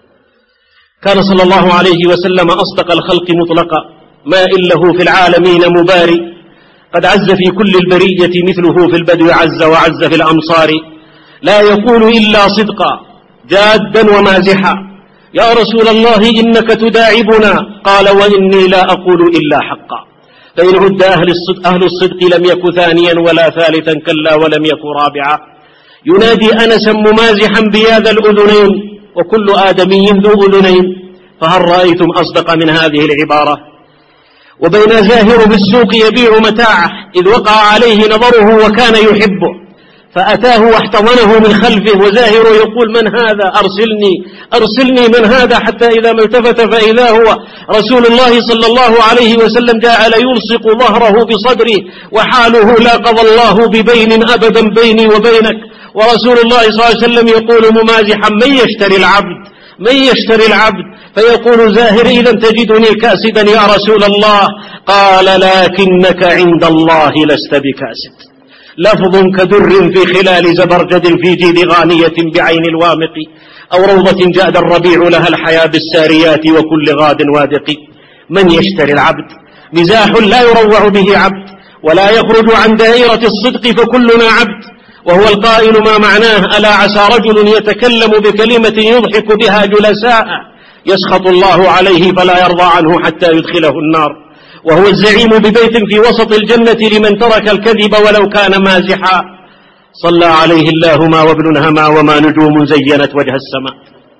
كان صلى الله عليه وسلم أصدق الخلق مطلقا، ما إله في العالمين مباري، قد عز في كل البرية مثله في البدو عز، وعز في الأمصار، لا يقول إلا صدقا جادا ومازحا. يا رسول الله إنك تداعبنا، قال: وإني لا أقول إلا حقا. فإن عد أهل الصدق, أهل الصدق لم يك ثانيا ولا ثالثا كلا ولم يك رابعا. ينادي أنسا ممازحا بياذ الأذنين، وكل آدمي ذو أذنين، فهل رأيتم أصدق من هذه العبارة؟ وبين زاهر بالسوق يبيع متاعه، إذ وقع عليه نظره وكان يحبه، فأتاه واحتضنه من خلفه، وزاهر يقول: من هذا؟ أرسلني أرسلني من هذا؟ حتى إذا ما التفت فإذا هو رسول الله صلى الله عليه وسلم، جعل يلصق ظهره بصدره، وحاله لا قضى الله ببين أبدا بيني وبينك. ورسول الله صلى الله عليه وسلم يقول ممازحا: من يشتري العبد؟ من يشتري العبد؟ فيقول زاهر: إذا تجدني كاسدا يا رسول الله. قال: لكنك عند الله لست بكاسد. لفظ كدر في خلال زبرجد في جيد غانية بعين الوامق، أو روضة جاد الربيع لها الحياة بالساريات وكل غاد وادق. من يشتري العبد؟ مزاح لا يروع به عبد، ولا يخرج عن دائرة الصدق، فكلنا عبد. وهو القائل ما معناه: ألا عسى رجل يتكلم بكلمة يضحك بها جلساء، يسخط الله عليه فلا يرضى عنه حتى يدخله النار. وهو الزعيم ببيت في وسط الجنة لمن ترك الكذب ولو كان مازحا، صلى عليه الله ما وابن هما، وما نجوم زينت وجه السماء.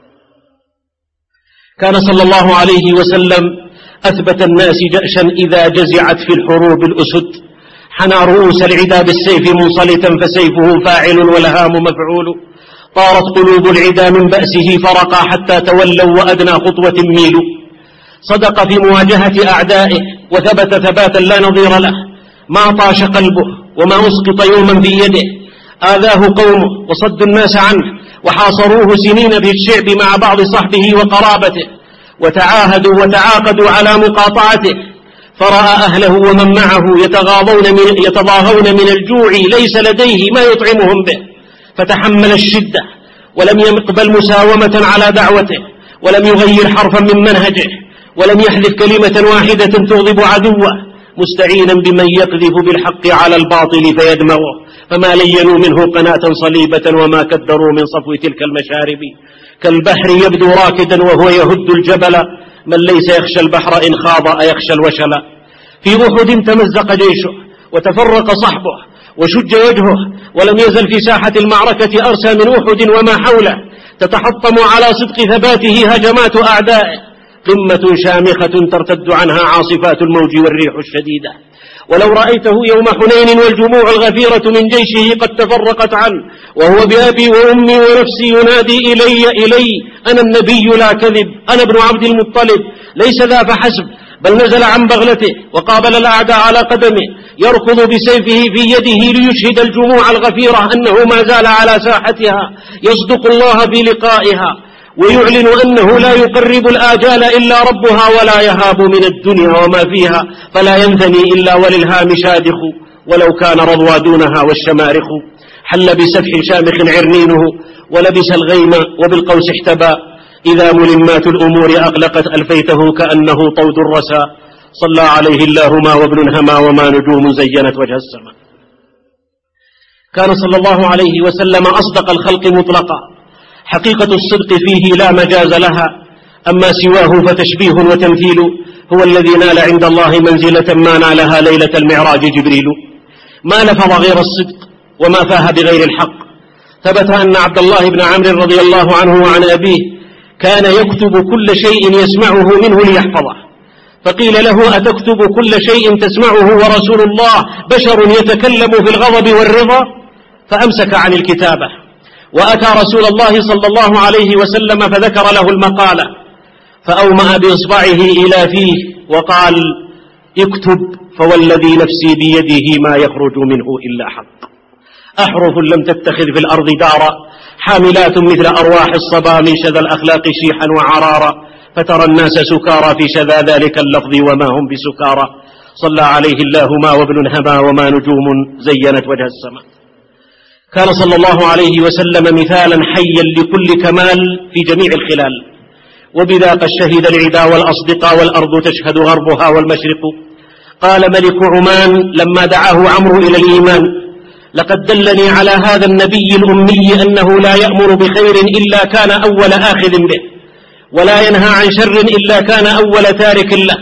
كان صلى الله عليه وسلم أثبت الناس جأشا إذا جزعت في الحروب الأسد، حنى رؤوس العدا بالسيف منصلتا، فسيفه فاعل والهام مفعول. طارت قلوب العدا من بأسه فرقا، حتى تولوا وأدنى خطوة ميلوا. صدق في مواجهة أعدائه، وثبت ثباتا لا نظير له، ما طاش قلبه وما أسقط يوما في يده. آذاه قومه وصدوا الناس عنه، وحاصروه سنين في الشعب مع بعض صحبه وقرابته، وتعاهدوا وتعاقدوا على مقاطعته. فرأى أهله ومن معه يتغاضون من, يتضاغون من الجوع، ليس لديه ما يطعمهم به، فتحمل الشدة ولم يقبل مساومة على دعوته، ولم يغير حرفا من منهجه، ولم يحذف كلمة واحدة تغضب عدوه، مستعينا بمن يقذف بالحق على الباطل فيدمغه. فما لينوا منه قناة صليبة، وما كدروا من صفو تلك المشارب. كالبحر يبدو راكدا وهو يهد الجبل، من ليس يخشى البحر إن خاض أيخشى الوشل. في أحد تمزق جيشه وتفرق صحبه وشج وجهه، ولم يزل في ساحة المعركة أرسى من أحد وما حوله، تتحطم على صدق ثباته هجمات أعدائه. قمة شامخة ترتد عنها عاصفات الموج والريح الشديدة. ولو رأيته يوم حنين والجموع الغفيرة من جيشه قد تفرقت عنه، وهو بأبي وأمي ونفسي ينادي: إلي إلي أنا النبي لا كذب، أنا ابن عبد المطلب. ليس ذا فحسب، بل نزل عن بغلته وقابل الأعداء على قدمه، يركض بسيفه في يده ليشهد الجموع الغفيرة أنه ما زال على ساحتها، يصدق الله في لقائها، ويعلن أنه لا يقرب الآجال إلا ربها، ولا يهاب من الدنيا وما فيها، فلا ينثني إلا وللهام شادخ، ولو كان رضوى دونها والشمارخ. حل بسفح شامخ عرنينه، ولبس الغيم وبالقوس احتبى، إذا ملمات الأمور أغلقت ألفيته كأنه طود الرسى. صلى عليه الله ما وابن هما، وما نجوم زينت وجه السماء. كان صلى الله عليه وسلم أصدق الخلق مطلقا، حقيقة الصدق فيه لا مجاز لها، أما سواه فتشبيه وتمثيل. هو الذي نال عند الله منزلة ما نالها ليلة المعراج جبريل. ما لفظ غير الصدق وما فاه بغير الحق. ثبت أن عبد الله بن عمرو رضي الله عنه وعن أبيه كان يكتب كل شيء يسمعه منه ليحفظه، فقيل له: أتكتب كل شيء تسمعه ورسول الله بشر يتكلم في الغضب والرضا؟ فأمسك عن الكتابة، وأتى رسول الله صلى الله عليه وسلم فذكر له المقالة، فأومأ بإصبعه إلى فيه وقال: اكتب فوالذي نفسي بيده ما يخرج منه إلا حق. أحرف لم تتخذ في الأرض دارا، حاملات مثل أرواح الصبا من شذا الأخلاق شيحا وعرارا، فترى الناس سكارى في شذا ذلك اللفظ وما هم بسكارى. صلى عليه الله ما وابن هما وما نجوم زينت وجه السماء. كان صلى الله عليه وسلم مثالا حيا لكل كمال في جميع الخلال، وبذا قد شهد العدا والأصدقاء والأرض تشهد غربها والمشرق. قال ملك عمان لما دعاه عمرو إلى الإيمان: لقد دلني على هذا النبي الأمي أنه لا يأمر بخير إلا كان أول آخذ به، ولا ينهى عن شر إلا كان أول تارك له،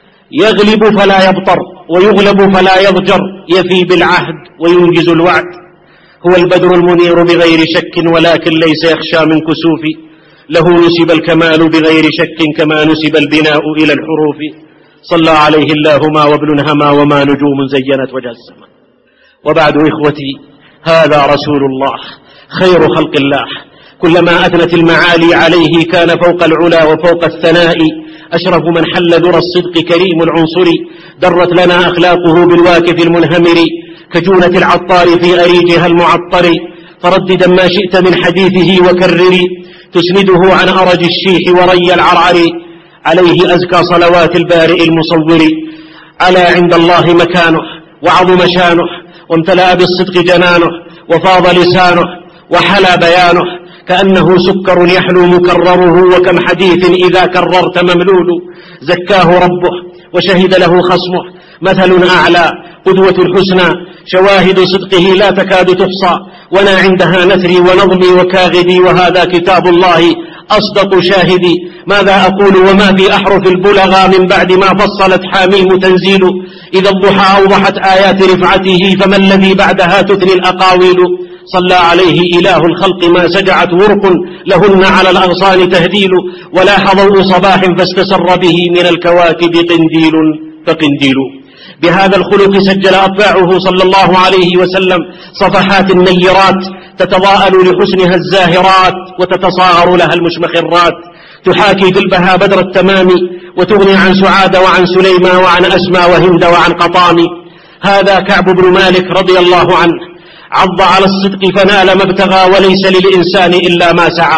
يغلب فلا يبطر ويغلب فلا يضجر، يفي بالعهد وينجز الوعد. هو البدر المنير بغير شك ولكن ليس يخشى من كسوف، له نسب الكمال بغير شك كما نسب البناء إلى الحروف. صلى عليه الله ما وابن هما وما نجوم زينت وجه السماء. وبعد إخوتي، هذا رسول الله خير خلق الله، كلما أثنت المعالي عليه كان فوق العلا وفوق الثناء، أشرف من حل ذرى الصدق كريم العنصر، درت لنا أخلاقه بالواكف المنهمر، كجونة العطار في أريجها المعطر، فرددا ما شئت من حديثه وكرري، تسنده عن أرج الشيح وري العرعر، عليه أزكى صلوات البارئ المصور، على عند الله مكانه وعظم شانه، وامتلأ بالصدق جنانه وفاض لسانه وحلى بيانه، كأنه سكر يحلو مكرره، وكم حديث إذا كررت مملول، زكاه ربه وشهد له خصمه، مثل أعلى قدوة الحسنى، شواهد صدقه لا تكاد تحصى، ونا عندها نثري ونظمي وكاغدي، وهذا كتاب الله أصدق شاهدي. ماذا أقول وما في أحرف البلغى من بعد ما فصلت حاميم تنزيل، إذا الضحى أوضحت آيات رفعته، فما الذي بعدها تثني الأقاويل. صلى عليه إله الخلق ما سجعت ورق لهن على الأغصان تهديل، ولاح ضوء صباح فاستسر به من الكواكب قنديل فقنديل. بهذا الخلق سجل أطباعه صلى الله عليه وسلم صفحات نيرات تتضاءل لحسنها الزاهرات، وتتصاغر لها المشمخرات، تحاكي في البهاء بدر التمام، وتغني عن سعاد وعن سليمان وعن أسمى وهند وعن قطام. هذا كعب بن مالك رضي الله عنه، عض على الصدق فنال ما ابتغى، وليس للإنسان إلا ما سعى.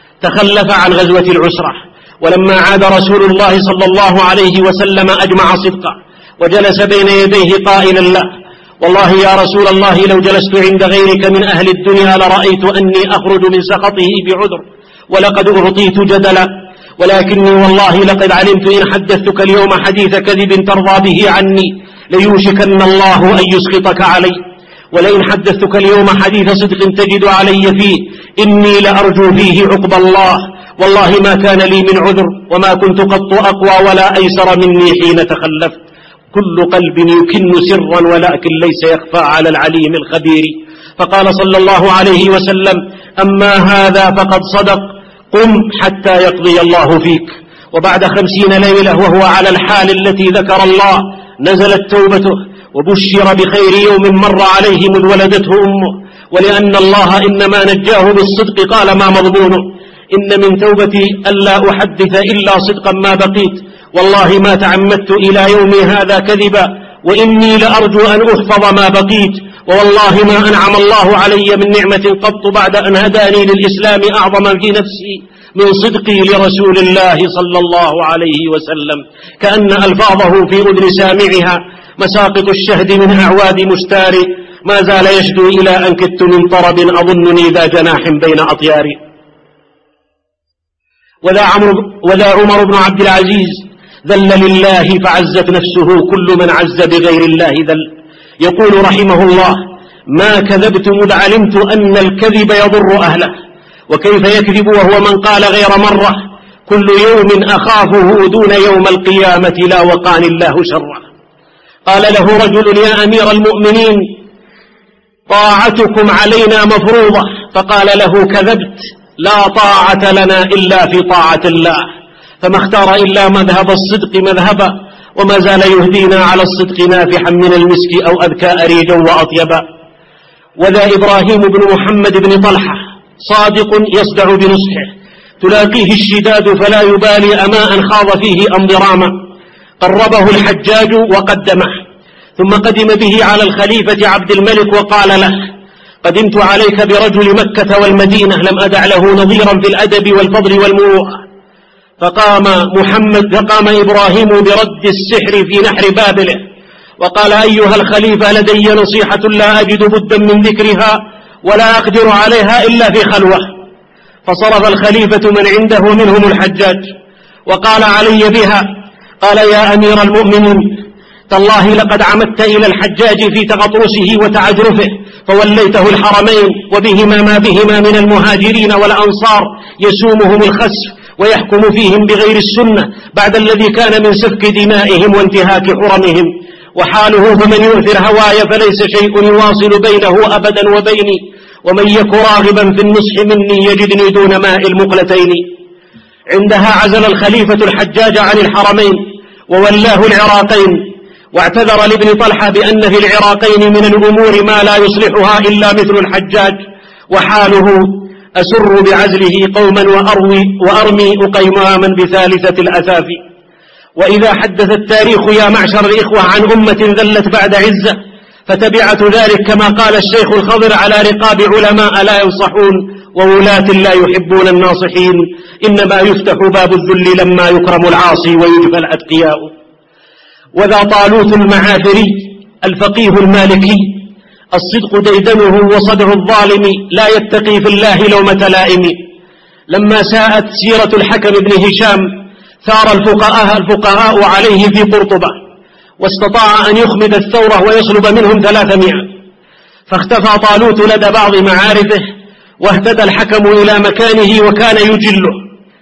تخلف عن غزوة العسرة، ولما عاد رسول الله صلى الله عليه وسلم أجمع صدقه، وجلس بين يديه قائلا له: والله يا رسول الله لو جلست عند غيرك من أهل الدنيا لرأيت أني أخرج من سخطه بعذر، ولقد أعطيت جدلا، ولكني والله لقد علمت إن حدثتك اليوم حديث كذب ترضى به عني ليوشكن الله أن يسخطك علي، ولئن حدثتك اليوم حديث صدق تجد علي فيه إني لأرجو فيه عقب الله، والله ما كان لي من عذر، وما كنت قط أقوى ولا أيسر مني حين تخلفت. كل قلب يكن سرا ولكن ليس يخفى على العليم الخبير. فقال صلى الله عليه وسلم: أما هذا فقد صدق، قم حتى يقضي الله فيك. وبعد خمسين ليلة وهو على الحال التي ذكر الله نزلت توبته، وبشر بخير يوم مر عليه مذ ولدته أمه، ولأن الله إنما نجاه بالصدق قال ما مضمونه: إن من توبتي ألا أحدث إلا صدقا ما بقيت، والله ما تعمدت إلى يومي هذا كذبا، وإني لأرجو أن أحفظ ما بقيت، ووالله ما أنعم الله علي من نعمة قط بعد أن هداني للإسلام أعظم في نفسي من صدقي لرسول الله صلى الله عليه وسلم، كأن ألفاظه في أذن سامعها مساقط الشهد من أعواد مستار، ما زال يشدو إلى أن كدت من طرب أظنني ذا جناح بين أطياري. وذا عمر, وذا عمر بن عبد العزيز ذل لله فعزت نفسه، كل من عز بغير الله ذل. يقول رحمه الله: ما كذبت مذ علمت أن الكذب يضر أهله، وكيف يكذب وهو من قال غير مرة، كل يوم أخافه دون يوم القيامة لا وقاني الله شره. قال له رجل: يا أمير المؤمنين طاعتكم علينا مفروضة، فقال له: كذبت، لا طاعة لنا إلا في طاعة الله، فما اختار إلا مذهب الصدق مذهبا، وما زال يهدينا على الصدق نافحا من المسك أو أذكى أريجا وأطيبا. وذا إبراهيم بن محمد بن طلحة صادق يصدع بنصحه، تلاقيه الشداد فلا يبالي أماء خاض فيه أم ضراما، قربه الحجاج وقدمه، ثم قدم به على الخليفة عبد الملك وقال له: قدمت عليك برجل مكة والمدينة لم أدع له نظيرا في الأدب والفضل والمروءة. فقام محمد فقام إبراهيم برد السحر في نحر بابله وقال: أيها الخليفة، لدي نصيحة لا أجد بدا من ذكرها ولا أقدر عليها إلا في خلوة. فصرف الخليفة من عنده منهم الحجاج وقال: علي بها. قال: يا أمير المؤمنين، تالله لقد عمدت إلى الحجاج في تغطرسه وتعجرفه فوليته الحرمين وبهما ما بهما من المهاجرين والأنصار يسومهم الخسف ويحكم فيهم بغير السنة بعد الذي كان من سفك دمائهم وانتهاك حرمهم، وحاله فمن يؤثر هواي فليس شيء يواصل بينه أبدا وبيني، ومن يك راغبا في النصح مني يجدني دون ماء المقلتين. عندها عزل الخليفة الحجاج عن الحرمين وولاه العراقين، واعتذر لابن طلحة بأن في العراقين من الأمور ما لا يصلحها إلا مثل الحجاج، وحاله أسر بعزله قوما وأروي وأرمي أقيماما بثالثة الأثاف. وإذا حدث التاريخ يا معشر الإخوة عن أمة ذلت بعد عزة فتبعة ذلك كما قال الشيخ الخضر على رقاب علماء لا ينصحون وولاة لا يحبون الناصحين، إنما يفتح باب الذل لما يكرم العاصي ويجفى الأتقياء. وذا طالوت المعافري الفقيه المالكي الصدق ديدنه وصدع الظالم لا يتقي في الله لومة لائم. لما ساءت سيرة الحكم بن هشام ثار الفقهاء, الفقهاء عليه في قرطبة، واستطاع أن يخمد الثورة ويصلب منهم ثلاثمائة، فاختفى طالوت لدى بعض معارفه واهتدى الحكم إلى مكانه وكان يجله،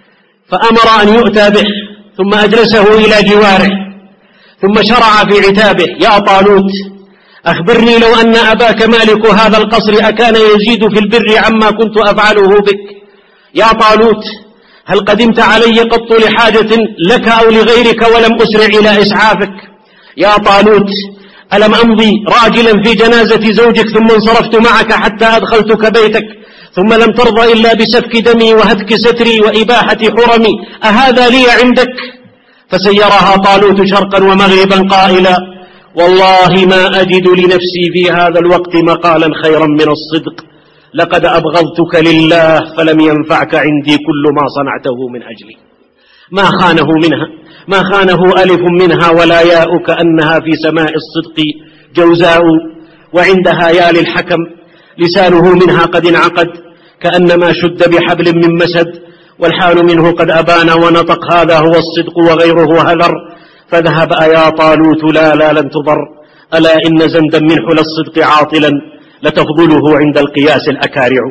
فأمر أن يؤتى به ثم أجلسه إلى جواره ثم شرع في عتابه: يا طالوت، أخبرني لو أن أباك مالك هذا القصر أكان يزيد في البر عما كنت أفعله بك؟ يا طالوت، هل قدمت علي قط لحاجة لك أو لغيرك ولم أسرع إلى إسعافك؟ يا طالوت، ألم أمضي راجلا في جنازة زوجك ثم انصرفت معك حتى أدخلتك بيتك ثم لم ترضى إلا بسفك دمي وهتك ستري وإباحة حرمي؟ أهذا لي عندك؟ فسيرها طالوت شرقا ومغربا قائلا: والله ما أجد لنفسي في هذا الوقت مقالا خيرا من الصدق، لقد أبغضتك لله فلم ينفعك عندي كل ما صنعته من أجلي. ما خانه منها ما خانه ألف منها ولا ياء، كأنها في سماء الصدق جوزاء، وعندها يا للحكم لسانه منها قد انعقد كأنما شد بحبل من مسد، والحال منه قد أبان ونطق: هذا هو الصدق وغيره هذر. فذهب يا طالوت لا لا لن تضر، ألا إن زندا من حلى الصدق عاطلا لتفضله عند القياس الأكارع.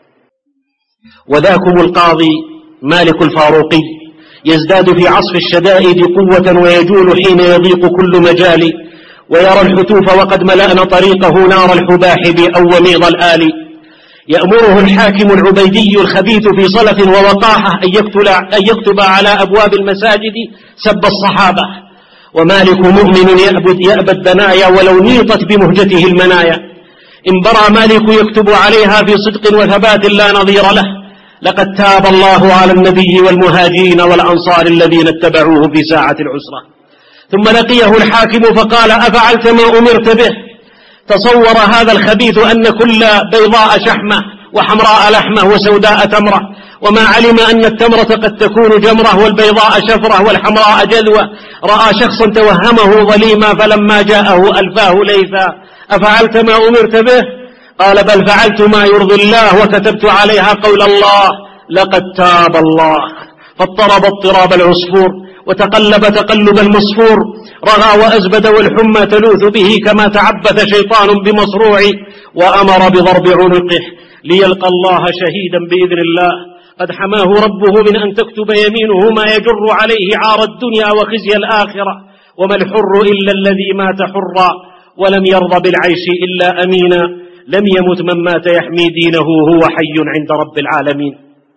وذاكم القاضي مالك الفاروقي يزداد في عصف الشدائد قوة ويجول حين يضيق كل مجال، ويرى الحتوف وقد ملأنا طريقه نار الحباحب أو وميض الآل. يأمره الحاكم العبيدي الخبيث في صلف ووقاحة أن يكتب, أن يكتب على أبواب المساجد سب الصحابة، ومالك مؤمن يأبد, يأبى الدنايا ولو نيطت بمهجته المنايا. إن برى مالك يكتب عليها في صدق وثبات لا نظير له. لقد تاب الله على النبي والمهاجرين والأنصار الذين اتبعوه في ساعة العسرة. ثم لقيه الحاكم فقال: أفعلت ما أمرت به؟ تصور هذا الخبيث أن كل بيضاء شحمة وحمراء لحمة وسوداء تمرة، وما علم أن التمرة قد تكون جمرة والبيضاء شفرة والحمراء جذوة. رأى شخصا توهمه ظليما فلما جاءه ألفاه ليثا: أفعلت ما أمرت به؟ قال: بل فعلت ما يرضي الله وكتبت عليها قول الله: لقد تاب الله. فاضطرب اضطراب العصفور وتقلب تقلب المصفور، رغى وأزبد والحمى تلوث به كما تعبث شيطان بمصروع، وأمر بضرب عنقه ليلقى الله شهيدا بإذن الله. قد حماه ربه من أن تكتب يمينه ما يجر عليه عار الدنيا وخزي الآخرة، وما الحر إلا الذي مات حرا ولم يرضى بالعيش إلا أمينا. لم يمت من مات يحمي دينه هو حي عند رب العالمين.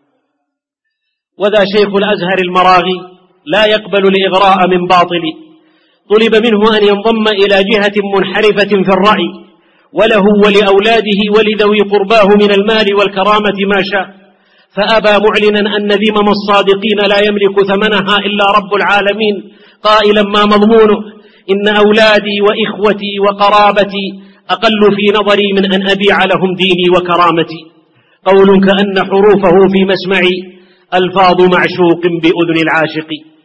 وذا شيخ الأزهر المراغي لا يقبل الإغراء من باطل، طلب منه أن ينضم إلى جهة منحرفة في الرأي، وله ولأولاده ولذوي قرباه من المال والكرامة ما شاء، فأبى معلنا أن ذمم الصادقين لا يملك ثمنها إلا رب العالمين. قائلا ما مضمونه: إن أولادي وإخوتي وقرابتي أقل في نظري من أن أبيع لهم ديني وكرامتي. قول كأن حروفه في مسمعي، ألفاظ معشوق بأذن العاشق.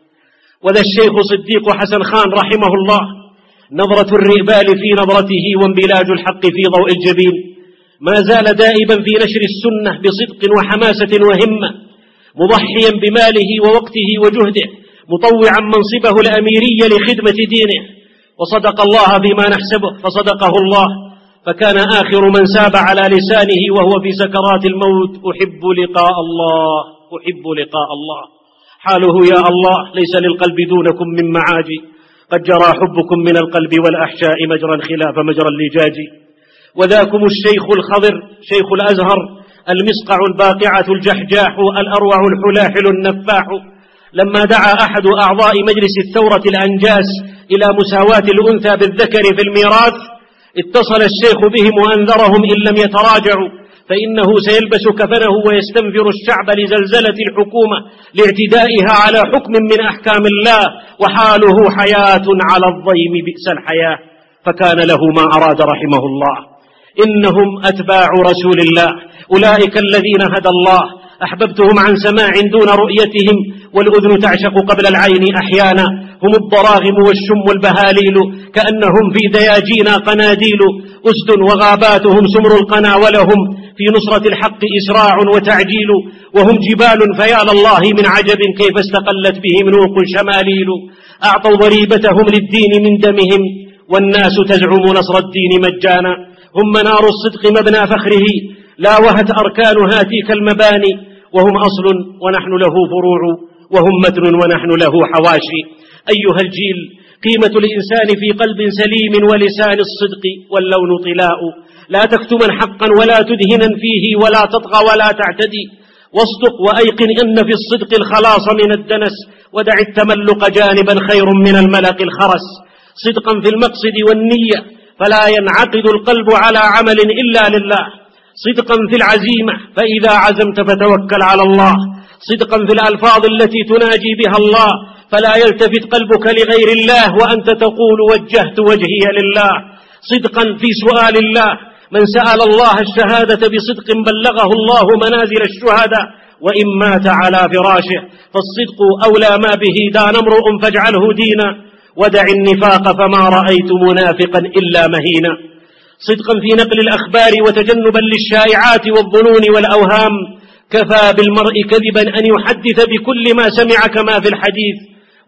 وذا الشيخ صديق حسن خان رحمه الله، نظرة الرئبال في نظرته وانبلاج الحق في ضوء الجبين، ما زال دائبا في نشر السنة بصدق وحماسة وهمة، مضحيا بماله ووقته وجهده، مطوعا منصبه الأميري لخدمة دينه. وصدق الله بما نحسبه فصدقه الله، فكان آخر من ساب على لسانه وهو في سكرات الموت: أحب لقاء الله، أحب لقاء الله. حاله يا الله ليس للقلب دونكم من معاجي، قد جرى حبكم من القلب والأحشاء مجرا خلاف مجرى اللجاج. وذاكم الشيخ الخضر شيخ الأزهر، المصقع الباقعة الجحجاح، الأروع الحلاحل النفاح. لما دعا أحد أعضاء مجلس الثورة الأنجاس إلى مساواة الأنثى بالذكر في الميراث، اتصل الشيخ بهم وأنذرهم إن لم يتراجعوا فإنه سيلبس كفنه ويستنفر الشعب لزلزلة الحكومة لاعتدائها على حكم من أحكام الله، وحاله حياة على الضيم بئس الحياة. فكان له ما أراد رحمه الله. إنهم أتباع رسول الله، أولئك الذين هدى الله. أحببتهم عن سماع دون رؤيتهم، والأذن تعشق قبل العين أحيانا. هم الضراغم والشم البهاليل، كأنهم في دياجينا قناديل. أسد وغاباتهم سمر القنا، ولهم في نصرة الحق إسراع وتعجيل. وهم جبال فيا لله من عجب، كيف استقلت بهم نوق شماليل. أعطوا ضريبتهم للدين من دمهم، والناس تزعم نصر الدين مجانا. هم منار الصدق مبنى فخره، لا وهت أركانها تلك المباني. وهم أصل ونحن له فروع، وهم متن ونحن له حواشي. أيها الجيل، قيمة الإنسان في قلب سليم ولسان الصدق، واللون طلاء. لا تكتما حقا ولا تدهنا فيه، ولا تطغى ولا تعتدي. واصدق وأيقن أن في الصدق الخلاص من الدنس، ودع التملق جانبا خير من الملق الخرس. صدقا في المقصد والنية، فلا ينعقد القلب على عمل إلا لله. صدقا في العزيمة، فإذا عزمت فتوكل على الله. صدقا في الألفاظ التي تناجي بها الله، فلا يلتفت قلبك لغير الله وأنت تقول وجهت وجهي لله. صدقا في سؤال الله، من سأل الله الشهادة بصدق بلغه الله منازل الشهداء، وإن مات على فراشه فالصدق أولى ما به دان امرؤ فاجعله دينا. ودع النفاق فما رأيت منافقا إلا مهينا. صدقا في نقل الأخبار وتجنبا للشائعات والظنون والأوهام، كفى بالمرء كذبا أن يحدث بكل ما سمع كما في الحديث.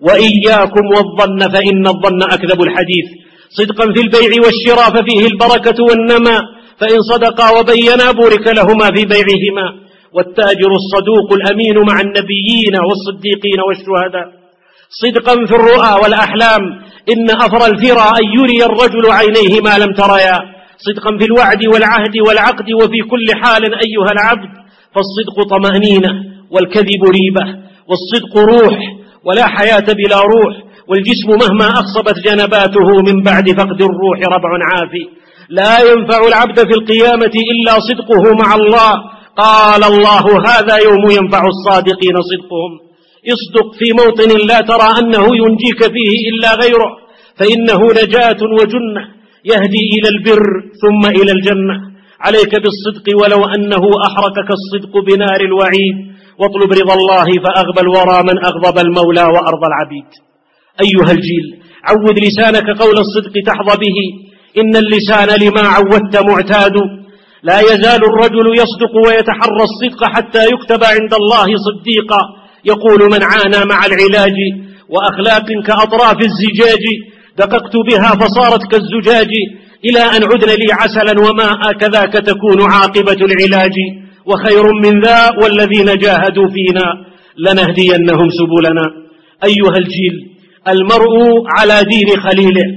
وإياكم والظن فإن الظن أكذب الحديث. صدقا في البيع والشراء ففيه البركة والنماء، فإن صدقا وبينا بورك لهما في بيعهما. والتاجر الصدوق الأمين مع النبيين والصديقين والشهداء. صدقا في الرؤى والأحلام، إن أفر الفرى أن يري الرجل عينيه ما لم تريا. صدقا في الوعد والعهد والعقد وفي كل حال أيها العبد، فالصدق طمأنينة والكذب ريبة. والصدق روح، ولا حياة بلا روح. والجسم مهما أخصبت جنباته من بعد فقد الروح ربع عافي. لا ينفع العبد في القيامة إلا صدقه مع الله. قال الله هذا يوم ينفع الصادقين صدقهم. اصدق في موطن لا ترى أنه ينجيك فيه إلا غيره، فإنه نجاة وجنة يهدي إلى البر ثم إلى الجنة. عليك بالصدق ولو أنه أحرقك الصدق بنار الوعيد، واطلب رضا الله فأغبى الورى من أغضب المولى وأرضى العبيد. أيها الجيل، عود لسانك قول الصدق تحظى به، إن اللسان لما عودت معتاد. لا يزال الرجل يصدق ويتحرى الصدق حتى يكتب عند الله صديقا. يقول من عانى مع العلاج، وأخلاق كأطراف الزجاج، دققت بها فصارت كالزجاج، إلى أن عدن لي عسلا وماء، كذاك تكون عاقبة العلاج. وخير من ذا والذين جاهدوا فينا لنهدينهم سبلنا. أيها الجيل، المرء على دين خليله،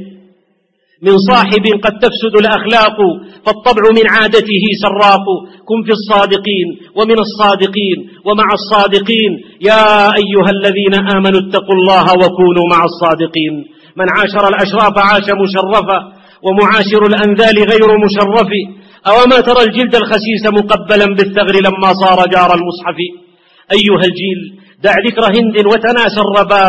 من صاحب قد تفسد الأخلاق، فالطبع من عادته سراق. كن في الصادقين ومن الصادقين ومع الصادقين. يا أيها الذين آمنوا اتقوا الله وكونوا مع الصادقين. من عاشر الأشراف عاش مشرفا، ومعاشر الأنذال غير مشرف. أوما ترى الجلد الخسيس مقبلا بالثغر لما صار جار المصحف. أيها الجيل، دع ذكر هند وتناسى الرباب،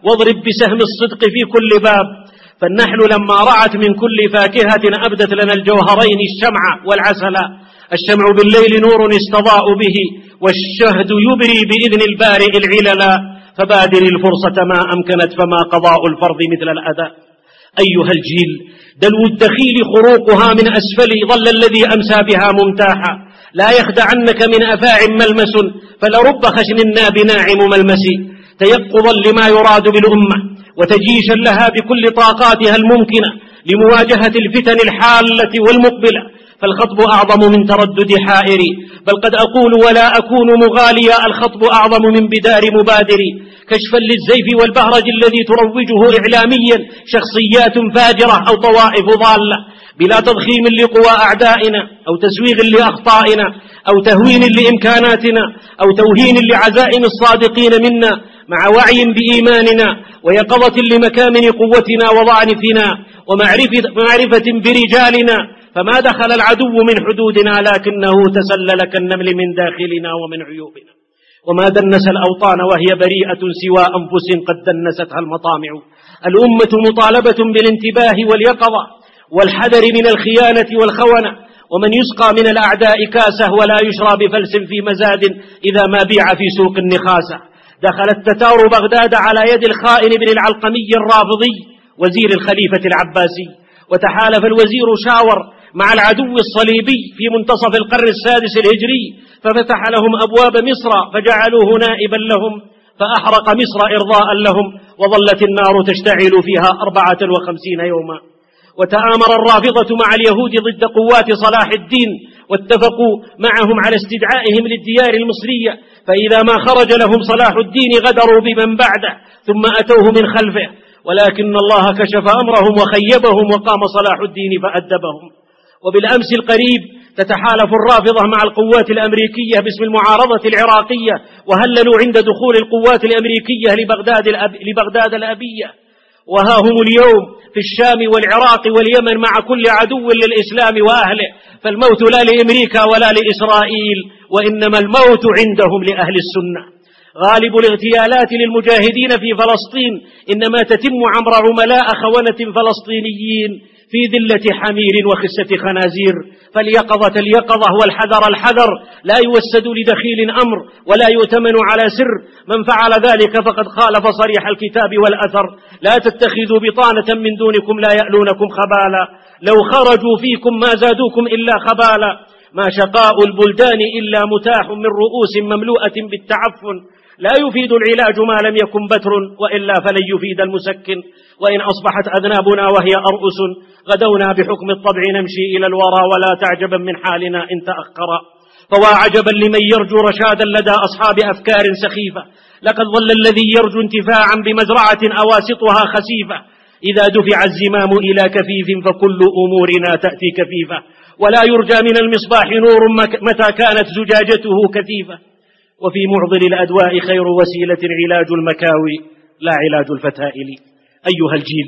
واضرب بسهم الصدق في كل باب. فالنحل لما رعت من كل فاكهة أبدت لنا الجوهرين الشمع والعسل. الشمع بالليل نور استضاء به، والشهد يبري بإذن البارئ العللا. فبادر الفرصة ما أمكنت، فما قضاء الفرض مثل الأداء. أيها الجيل، دلو الدخيل خروقها من أسفل، ظل الذي أمسى بها ممتاحا. لا يخدعنك من أفاع ملمس، فلرب خشن الناب ناعم ملمس. تيقظا لما يراد بالأمة، وتجيشا لها بكل طاقاتها الممكنة لمواجهة الفتن الحالة والمقبلة. فالخطب أعظم من تردد حائري، بل قد أقول ولا أكون مغاليا، الخطب أعظم من بدار مبادري. كشفا للزيف والبهرج الذي تروجه إعلاميا شخصيات فاجرة أو طوائف ضالة، بلا تضخيم لقوى أعدائنا أو تسويغ لأخطائنا أو تهوين لإمكاناتنا أو توهين لعزائم الصادقين منا، مع وعي بإيماننا ويقظة لمكامن قوتنا وضعنفنا ومعرفة معرفة برجالنا. فما دخل العدو من حدودنا، لكنه تسلل كالنمل من داخلنا ومن عيوبنا. وما دنس الأوطان وهي بريئة سوى أنفس قد دنستها المطامع. الأمة مطالبة بالانتباه واليقظة والحذر من الخيانة والخونة، ومن يسقى من الأعداء كاسه ولا يشرى بفلس في مزاد إذا ما بيع في سوق النخاسة. دخل التتار بغداد على يد الخائن بن العلقمي الرافضي وزير الخليفة العباسي، وتحالف الوزير شاور مع العدو الصليبي في منتصف القرن السادس الهجري، ففتح لهم أبواب مصر فجعلوه نائبا لهم، فأحرق مصر إرضاء لهم، وظلت النار تشتعل فيها أربعة وخمسين يوما. وتآمر الرافضة مع اليهود ضد قوات صلاح الدين، واتفقوا معهم على استدعائهم للديار المصرية، فإذا ما خرج لهم صلاح الدين غدروا بمن بعده ثم أتوه من خلفه، ولكن الله كشف أمرهم وخيبهم، وقام صلاح الدين فأدبهم. وبالأمس القريب تتحالف الرافضة مع القوات الأمريكية باسم المعارضة العراقية، وهللوا عند دخول القوات الأمريكية لبغداد, الأب... لبغداد الأبية. وها هم اليوم في الشام والعراق واليمن مع كل عدو للإسلام وأهله. فالموت لا لأمريكا ولا لإسرائيل، وإنما الموت عندهم لأهل السنة. غالب الاغتيالات للمجاهدين في فلسطين إنما تتم عبر عملاء خونة فلسطينيين في ذلة حمير وخسة خنازير. فاليقظة اليقظة والحذر الحذر، لا يوسد لدخيل أمر ولا يؤتمن على سر. من فعل ذلك فقد خالف صريح الكتاب والأثر. لا تتخذوا بطانة من دونكم لا يألونكم خبالا، لو خرجوا فيكم ما زادوكم إلا خبالا. ما شقاء البلدان إلا متاح من رؤوس مملوءة بالتعفن. لا يفيد العلاج ما لم يكن بتر، وإلا فلن يفيد المسكن. وإن أصبحت أذنابنا وهي أرؤس، غدونا بحكم الطبع نمشي إلى الورى، ولا تعجبا من حالنا إن تأخرا. فوا عجبا لمن يرجو رشادا لدى أصحاب أفكار سخيفة. لقد ظل الذي يرجو انتفاعا بمزرعة أواسطها خسيفة. إذا دفع الزمام إلى كفيف فكل أمورنا تأتي كفيفة. ولا يرجى من المصباح نور متى كانت زجاجته كثيفة. وفي معضل الأدواء خير وسيلة علاج المكاوي لا علاج الفتائل. أيها الجيل،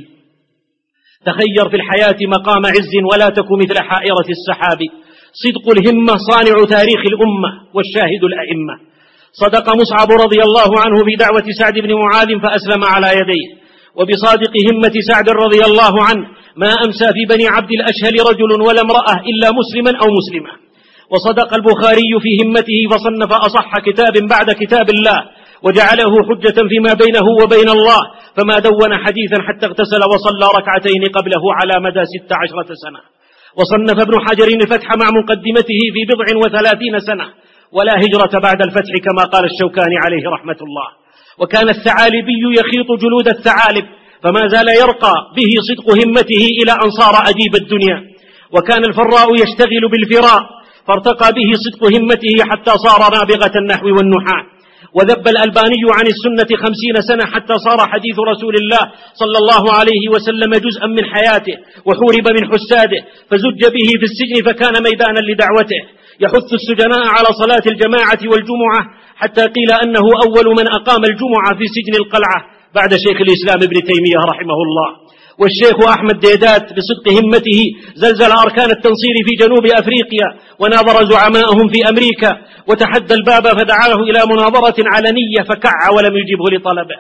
تخير في الحياة مقام عز ولا تك مثل حائرة السحاب. صدق الهمة صانع تاريخ الأمة والشاهد الأئمة. صدق مصعب رضي الله عنه بدعوة سعد بن معاذ فأسلم على يديه. وبصادق همة سعد رضي الله عنه ما أمسى في بني عبد الأشهل رجل ولا امرأة إلا مسلما أو مسلمة. وصدق البخاري في همته فصنف أصح كتاب بعد كتاب الله، وجعله حجة فيما بينه وبين الله، فما دون حديثا حتى اغتسل وصلى ركعتين قبله على مدى ست عشرة سنة. وصنف ابن حجر الفتح مع مقدمته في بضع وثلاثين سنة، ولا هجرة بعد الفتح كما قال الشوكاني عليه رحمة الله. وكان الثعالبي يخيط جلود الثعالب، فما زال يرقى به صدق همته إلى أن صار أديب الدنيا. وكان الفراء يشتغل بالفراء، فارتقى به صدق همته حتى صار نابغة النحو والنحاة. وذب الألباني عن السنة خمسين سنة حتى صار حديث رسول الله صلى الله عليه وسلم جزءا من حياته، وحورب من حساده، فزج به في السجن فكان ميدانا لدعوته. يحث السجناء على صلاة الجماعة والجمعة، حتى قيل أنه أول من أقام الجمعة في سجن القلعة بعد شيخ الإسلام ابن تيمية رحمه الله. والشيخ أحمد ديدات بصدق همته زلزل أركان التنصير في جنوب أفريقيا، وناظر زعماءهم في أمريكا، وتحدى الباب فدعاه إلى مناظرة علنية فكع ولم يجبه لطلبه.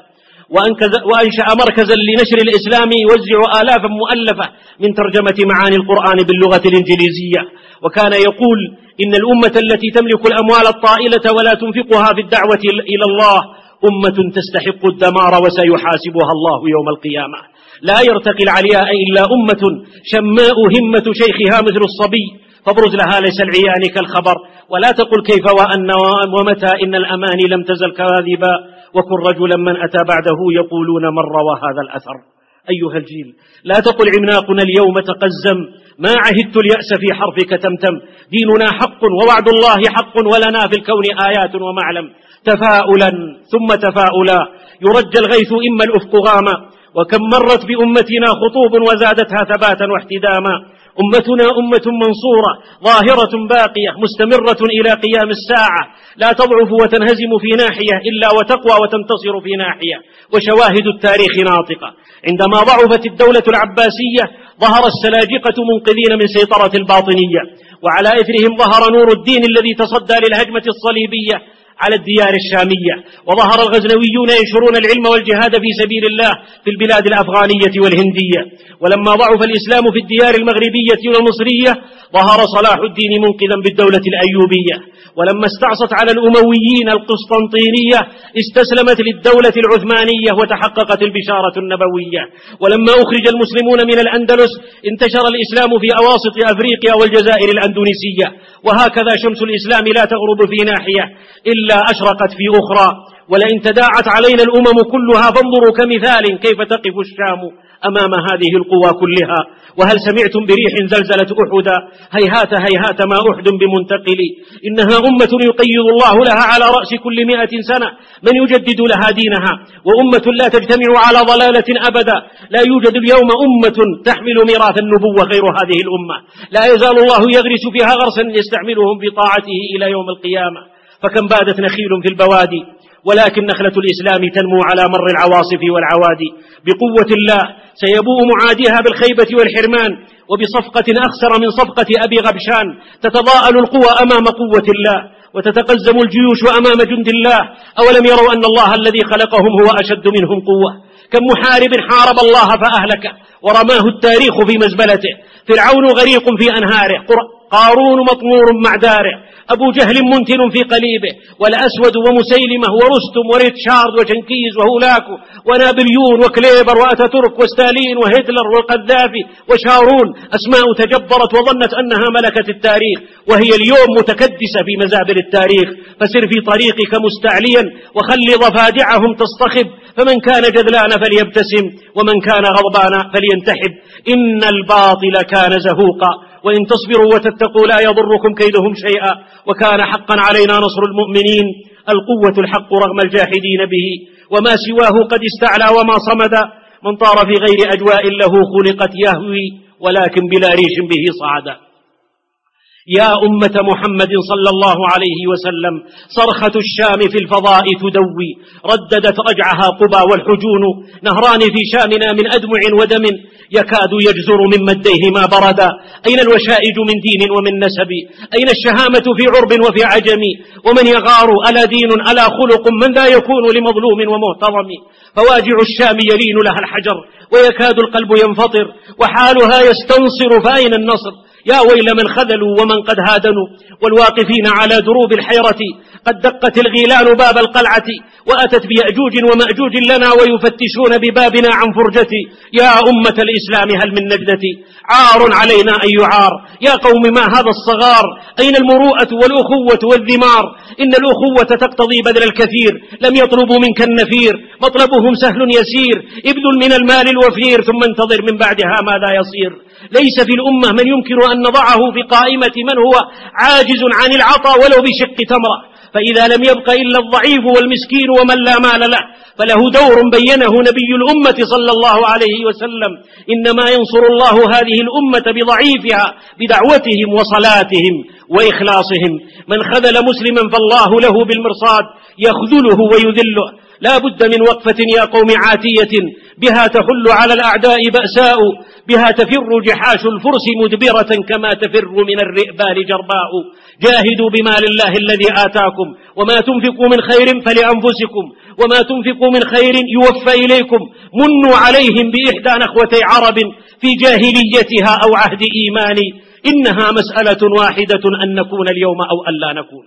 وأنشأ مركزا لنشر الإسلام يوزع آلافا مؤلفة من ترجمة معاني القرآن باللغة الإنجليزية. وكان يقول إن الأمة التي تملك الأموال الطائلة ولا تنفقها في الدعوة إلى الله أمة تستحق الدمار وسيحاسبها الله يوم القيامة. لا يرتقي العلياء إلا أمة شماء همة شيخها مثل الصبي، فابرز لها ليس العيان كالخبر، ولا تقل كيف وأن ومتى إن الأماني لم تزل كاذبا، وكن رجلا من أتى بعده يقولون من روى هذا الأثر. أيها الجيل، لا تقل عمناقنا اليوم تقزم، ما عهدت اليأس في حرفك تمتم، ديننا حق ووعد الله حق ولنا في الكون آيات ومعلم. تفاؤلا ثم تفاؤلا يرجى الغيث إما الأفق غاما، وكم مرت بأمتنا خطوب وزادتها ثباتا واحتداما. أمتنا أمة منصورة ظاهرة باقية مستمرة إلى قيام الساعة، لا تضعف وتنهزم في ناحية إلا وتقوى وتنتصر في ناحية. وشواهد التاريخ ناطقة، عندما ضعفت الدولة العباسية ظهر السلاجقة منقذين من سيطرة الباطنية، وعلى إثرهم ظهر نور الدين الذي تصدى للهجمة الصليبية على الديار الشامية، وظهر الغزنويون ينشرون العلم والجهاد في سبيل الله في البلاد الأفغانية والهندية. ولما ضعف الإسلام في الديار المغربية والمصرية ظهر صلاح الدين منقذا بالدولة الأيوبية. ولما استعصت على الأمويين القسطنطينية استسلمت للدولة العثمانية وتحققت البشارة النبوية. ولما أخرج المسلمون من الأندلس انتشر الإسلام في أواسط أفريقيا والجزائر الأندونيسية. وهكذا شمس الإسلام لا تغرب في ناحية إلا أشرقت في أخرى. ولئن تداعت علينا الأمم كلها فانظروا كمثال كيف تقف الشام أمام هذه القوى كلها. وهل سمعتم بريح زلزلة أحدا؟ هيهات هيهات ما أحد بمنتقل. إنها أمة يقيض الله لها على رأس كل مئة سنة من يجدد لها دينها، وأمة لا تجتمع على ضلالة أبدا. لا يوجد اليوم أمة تحمل ميراث النبوة غير هذه الأمة، لا يزال الله يغرس فيها غرسا يستعملهم بطاعته إلى يوم القيامة. فكم بادت نخيل في البوادي، ولكن نخلة الإسلام تنمو على مر العواصف والعوادي. بقوة الله سيبوء معاديها بالخيبة والحرمان، وبصفقة أخسر من صفقة أبي غبشان تتضاءل القوى أمام قوة الله، وتتقزم الجيوش أمام جند الله. أولم يروا أن الله الذي خلقهم هو أشد منهم قوة؟ كم محارب حارب الله فأهلكه ورماه التاريخ في مزبلته. فرعون غريق في أنهاره، قارون مطمور مع داره، أبو جهل منتن في قليبه، والأسود ومسيلمة ورستم وريتشارد وجنكيز وهولاكو ونابليون وكليبر وأتاتورك وستالين وهتلر والقذافي وشارون. أسماء تجبرت وظنت أنها ملكة التاريخ، وهي اليوم متكدسة في مزابل التاريخ. فسر في طريقك مستعليا وخلي ضفادعهم تصطخب، فمن كان جذلان فليبتسم ومن كان غضبان فلينتحب. إن الباطل كان زهوقا، وإن تصبروا وتتقوا لا يضركم كيدهم شيئا، وكان حقا علينا نصر المؤمنين. القوة الحق رغم الجاحدين به، وما سواه قد استعلى وما صمد. من طار في غير أجواء له خلقت يهوي، ولكن بلا ريش به صعدا. يا أمة محمد صلى الله عليه وسلم، صرخة الشام في الفضاء تدوي، رددت رجعها قبى والحجون. نهران في شامنا من أدمع ودم، يكاد يجزر من مديه ما بردا. أين الوشائج من دين ومن نسب؟ أين الشهامة في عرب وفي عجم؟ ومن يغار ألا دين ألا خلق؟ من ذا يكون لمظلوم ومهتضم؟ فواجع الشام يلين لها الحجر، ويكاد القلب ينفطر، وحالها يستنصر، فأين النصر؟ يا ويل من خذلوا ومن قد هادنوا، والواقفين على دروب الحيرة قد دقت الغيلان باب القلعة، وأتت بيأجوج ومأجوج لنا ويفتشون ببابنا عن فرجتي. يا أمة الإسلام هل من نجدتي؟ عار علينا أن يعار. يا قوم ما هذا الصغار؟ أين المروءة والأخوة والذمار؟ إن الأخوة تقتضي بذل الكثير، لم يطلبوا منك النفير، مطلبهم سهل يسير. ابذل من المال الوفير ثم انتظر من بعدها ماذا يصير. ليس في الأمة من يمكن أن نضعه في قائمة من هو عاجز عن العطاء ولو بشق تمرة، فإذا لم يبق إلا الضعيف والمسكين ومن لا مال له فله دور بينه نبي الأمة صلى الله عليه وسلم. إنما ينصر الله هذه الأمة بضعيفها، بدعوتهم وصلاتهم وإخلاصهم. من خذل مسلما فالله له بالمرصاد يخذله ويذله. لا بد من وقفة يا قوم عاتية، بها تحل على الأعداء بأساء، بها تفر جحاش الفرس مدبرة كما تفر من الرئبان جرباء. جاهدوا بمال الله الذي آتاكم، وما تنفقوا من خير فلأنفسكم، وما تنفقوا من خير يوفى إليكم منوا عليهم بإحدى نخوتي عرب في جاهليتها أو عهد إيمان إنها مسألة واحدة أن نكون اليوم أو أن لا نكون.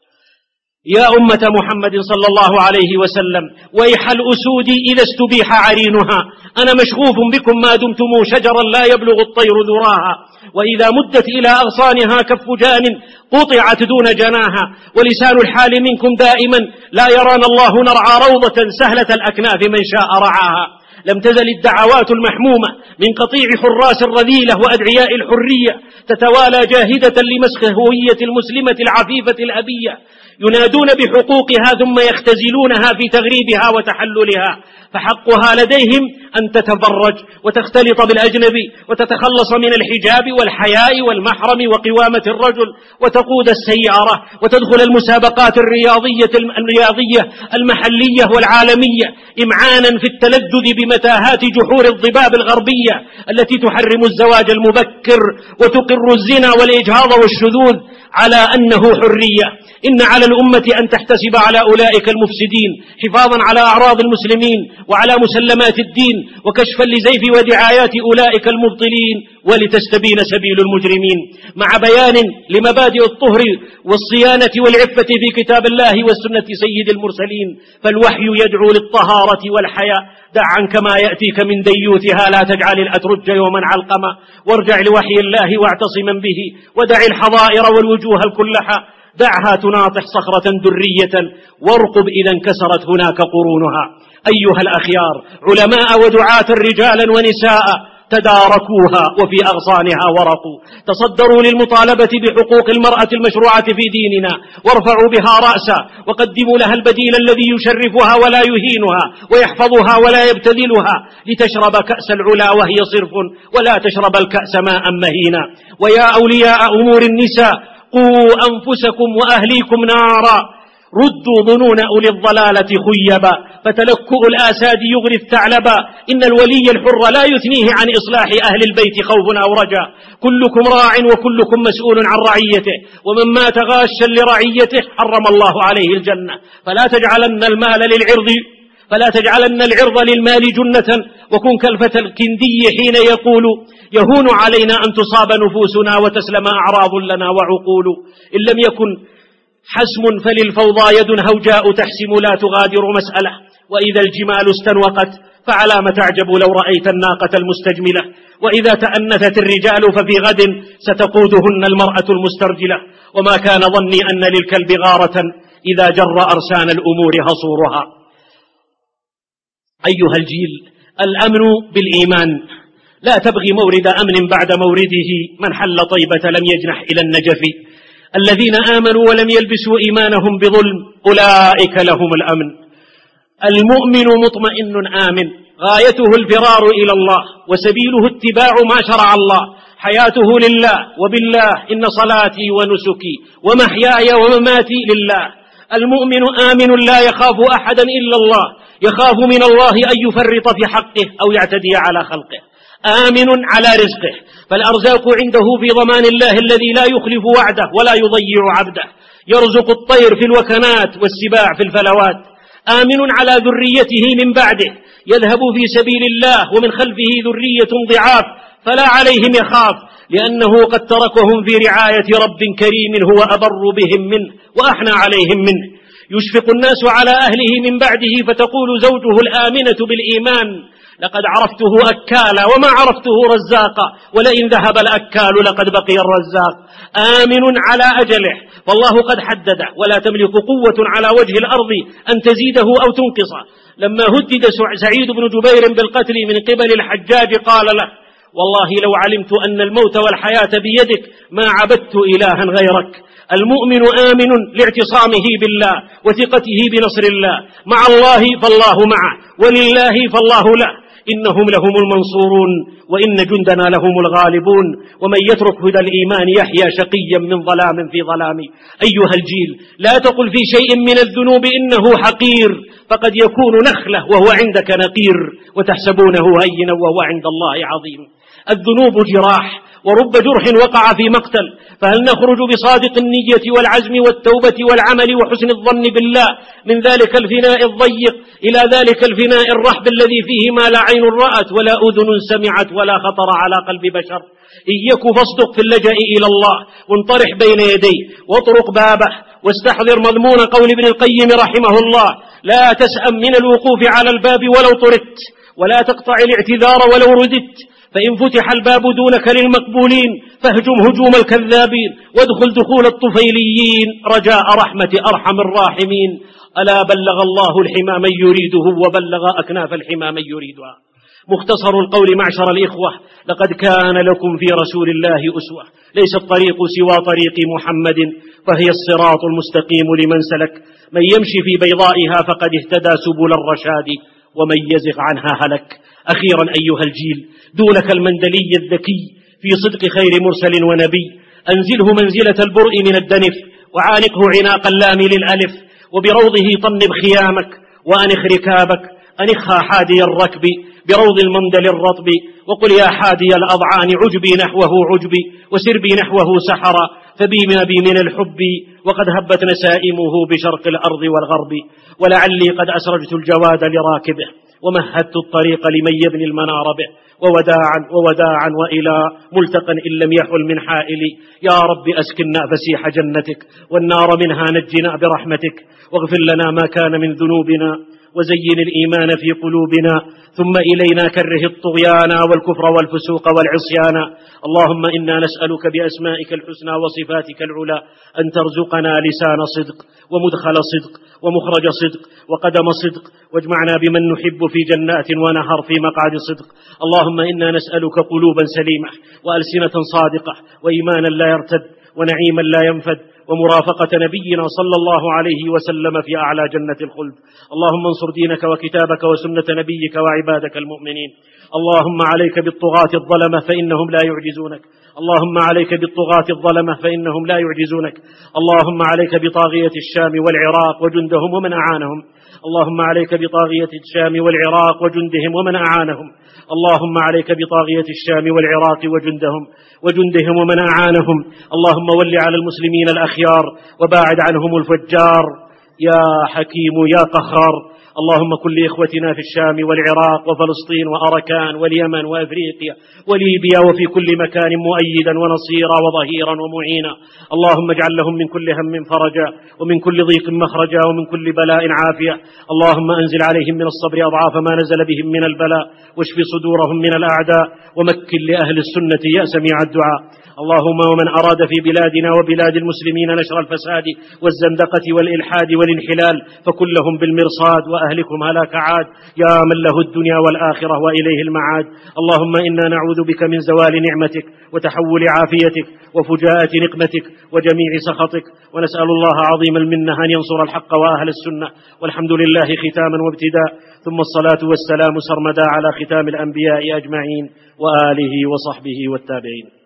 يا أمة محمد صلى الله عليه وسلم ويح الأسود إذا استبيح عرينها، أنا مشغوف بكم ما دمتم شجرا لا يبلغ الطير ذراها، وإذا مدت إلى أغصانها كف جان قطعت دون جناها، ولسان الحال منكم دائما لا يرانا الله نرعى روضة سهلة الأكناف من شاء رعاها. لم تزل الدعوات المحمومة من قطيع حراس الرذيلة وأدعياء الحرية تتوالى جاهدة لمسخ هوية المسلمة العفيفة الأبية، ينادون بحقوقها ثم يختزلونها في تغريبها وتحللها، فحقها لديهم أن تتبرج وتختلط بالأجنبي وتتخلص من الحجاب والحياء والمحرم وقوامة الرجل، وتقود السيارة وتدخل المسابقات الرياضية الرياضية المحلية والعالمية، إمعانا في التلذذ بمتاهات جحور الضباب الغربية التي تحرم الزواج المبكر وتقر الزنا والإجهاض والشذوذ على أنه حرية. إن على الأمة أن تحتسب على أولئك المفسدين حفاظا على أعراض المسلمين وعلى مسلمات الدين، وكشفا لزيف ودعايات أولئك المبطلين، ولتستبين سبيل المجرمين، مع بيان لمبادئ الطهر والصيانة والعفة في كتاب الله والسنة سيد المرسلين. فالوحي يدعو للطهارة والحياء، دع عنك ما يأتيك من ديوثها، لا تجعل الأترج يوما علقما، وارجع لوحي الله واعتصما به، ودع الحظائر والوجوه الكلحة، دعها تناطح صخرة درية، وارقب إذا انكسرت هناك قرونها. أيها الأخيار، علماء ودعاة رجالا ونساء تداركوها وفي أغصانها ورقوا، تصدروا للمطالبة بحقوق المرأة المشروعة في ديننا، وارفعوا بها رأسا، وقدموا لها البديل الذي يشرفها ولا يهينها ويحفظها ولا يبتذلها، لتشرب كأس العلا وهي صرف، ولا تشرب الكأس ماء مهينا. ويا أولياء أمور النساء، قوا أنفسكم وأهليكم نارا، ردوا ظنون أولي الضلالة خيبا، فتلكؤ الآساد يغري الثعلبا، إن الولي الحر لا يثنيه عن إصلاح أهل البيت خوف أو رجا، كلكم راع وكلكم مسؤول عن رعيته، ومن مات غاشا لرعيته حرم الله عليه الجنة. فلا تجعلن المال للعرض فلا تجعلن العرض للمال جنة، وكن كالفتى الكندي حين يقول يهون علينا أن تصاب نفوسنا وتسلم أعراض لنا وعقول. إن لم يكن حسم فللفوضى يد هوجاء تحسم لا تغادر مسألة، وإذا الجمال استنوقت فعلى ما تعجب لو رأيت الناقة المستجملة، وإذا تأنثت الرجال ففي غد ستقودهن المرأة المسترجلة، وما كان ظني أن للكلب غارة إذا جر أرسان الأمور هصورها. أيها الجيل، الأمن بالإيمان، لا تبغي مورد أمن بعد مورده، من حل طيبة لم يجنح إلى النجف. الذين آمنوا ولم يلبسوا إيمانهم بظلم أولئك لهم الأمن. المؤمن مطمئن آمن، غايته الفرار إلى الله، وسبيله اتباع ما شرع الله، حياته لله وبالله، إن صلاتي ونسكي ومحياي ومماتي لله. المؤمن آمن لا يخاف أحدا إلا الله، يخاف من الله أن يفرط في حقه أو يعتدي على خلقه. آمن على رزقه، فالأرزاق عنده في ضمان الله الذي لا يخلف وعده ولا يضيع عبده، يرزق الطير في الوكنات والسباع في الفلوات. آمن على ذريته من بعده، يذهب في سبيل الله ومن خلفه ذرية ضعاف، فلا عليهم يخاف، لأنه قد تركهم في رعاية رب كريم هو أبر بهم منه وأحنى عليهم منه. يشفق الناس على أهله من بعده، فتقول زوجه الآمنة بالإيمان لقد عرفته أكالا وما عرفته رزاقا، ولئن ذهب الأكال لقد بقي الرزاق. آمن على أجله، فالله قد حدده، ولا تملك قوة على وجه الأرض أن تزيده أو تنقصه. لما هدد سعيد بن جبير بالقتل من قبل الحجاج قال له والله لو علمت أن الموت والحياة بيدك ما عبدت إلها غيرك. المؤمن آمن لاعتصامه بالله وثقته بنصر الله، مع الله فالله معه، ولله فالله له، إنهم لهم المنصورون وإن جندنا لهم الغالبون. ومن يترك هدى الإيمان يحيا شقيا من ظلام في ظلام. أيها الجيل، لا تقل في شيء من الذنوب إنه حقير، فقد يكون نخلة وهو عندك نقير، وتحسبونه هينا وهو عند الله عظيم. الذنوب جراح، ورب جرح وقع في مقتل، فهل نخرج بصادق النية والعزم والتوبة والعمل وحسن الظن بالله من ذلك الفناء الضيق إلى ذلك الفناء الرحب الذي فيه ما لا عين رأت ولا أذن سمعت ولا خطر على قلب بشر؟ إن يك فاصدق في اللجأ إلى الله، وانطرح بين يديه واطرق بابه، واستحضر مضمون قول ابن القيم رحمه الله: لا تسأم من الوقوف على الباب ولو طردت، ولا تقطع الاعتذار ولو رددت، فإن فتح الباب دونك للمقبولين فاهجم هجوم الكذابين، وادخل دخول الطفيليين رجاء رحمة أرحم الراحمين. ألا بلغ الله الحمى من يريده، وبلغ أكناف الحمى من يريدها. مختصر القول معشر الإخوة: لقد كان لكم في رسول الله أسوة، ليس الطريق سوى طريق محمد، فهي الصراط المستقيم لمن سلك، من يمشي في بيضائها فقد اهتدى سبل الرشاد، ومن يزغ عنها هلك. أخيرا أيها الجيل، دونك المندلي الذكي في صدق خير مرسل ونبي، أنزله منزلة البرء من الدنف، وعانقه عناق اللام للألف، وبروضه طنب خيامك، وأنخ ركابك، أنخها حادي الركب بروض المندل الرطب، وقل يا حادي الأضعان عجبي نحوه عجبي، وسر بي نحوه سحرا، فبما بي من الحب وقد هبت نسائمه بشرق الأرض والغرب، ولعلي قد أسرجت الجواد لراكبه، ومهدت الطريق لمن يبني المنار به، ووداعا ووداعا وإلى ملتقى إن لم يحل من حائلي. يا رب أسكننا فسيح جنتك، والنار منها نجنا برحمتك، واغفر لنا ما كان من ذنوبنا، وزين الإيمان في قلوبنا، ثم إلينا كره الطغيان والكفر والفسوق والعصيان. اللهم إنا نسألك بأسمائك الحسنى وصفاتك العلى أن ترزقنا لسان صدق، ومدخل صدق، ومخرج صدق، وقدم صدق، واجمعنا بمن نحب في جنات ونهر في مقعد صدق. اللهم إنا نسألك قلوبا سليمة، وألسنة صادقة، وإيمانا لا يرتد، ونعيما لا ينفد، ومرافقة نبينا صلى الله عليه وسلم في أعلى جنة الخلد. اللهم انصر دينك وكتابك وسنة نبيك وعبادك المؤمنين. اللهم عليك بالطغاة الظلمة فإنهم لا يعجزونك، اللهم عليك بالطغاة الظلمة فإنهم لا يعجزونك. اللهم عليك بطاغية الشام والعراق وجندهم ومن أعانهم، اللهم عليك بطاغية الشام والعراق وجندهم ومن أعانهم، اللهم عليك بطاغية الشام والعراق وجندهم وجندهم ومن أعانهم. اللهم ول على المسلمين الأخيار وباعد عنهم الفجار، يا حكيم يا قهار. اللهم كن لإخوتنا في الشام والعراق وفلسطين وأركان واليمن وأفريقيا وليبيا وفي كل مكان مؤيدا ونصيرا وظهيرا ومعينا. اللهم اجعل لهم من كل هم فرجا، ومن كل ضيق مخرجا، ومن كل بلاء عافية. اللهم أنزل عليهم من الصبر أضعاف ما نزل بهم من البلاء، واشف صدورهم من الأعداء، ومكن لأهل السنة يا سميع الدعاء. اللهم ومن أراد في بلادنا وبلاد المسلمين نشر الفساد والزندقة والإلحاد والانحلال فكن لهم بالمرصاد، وأهلكم هلاك عاد، يا من له الدنيا والآخرة وإليه المعاد. اللهم إنا نعوذ بك من زوال نعمتك وتحول عافيتك وفجاءة نقمتك وجميع سخطك، ونسأل الله عظيم المنة أن ينصر الحق وأهل السنة. والحمد لله ختاما وابتداء، ثم الصلاة والسلام سرمدا على ختام الأنبياء أجمعين وآله وصحبه والتابعين.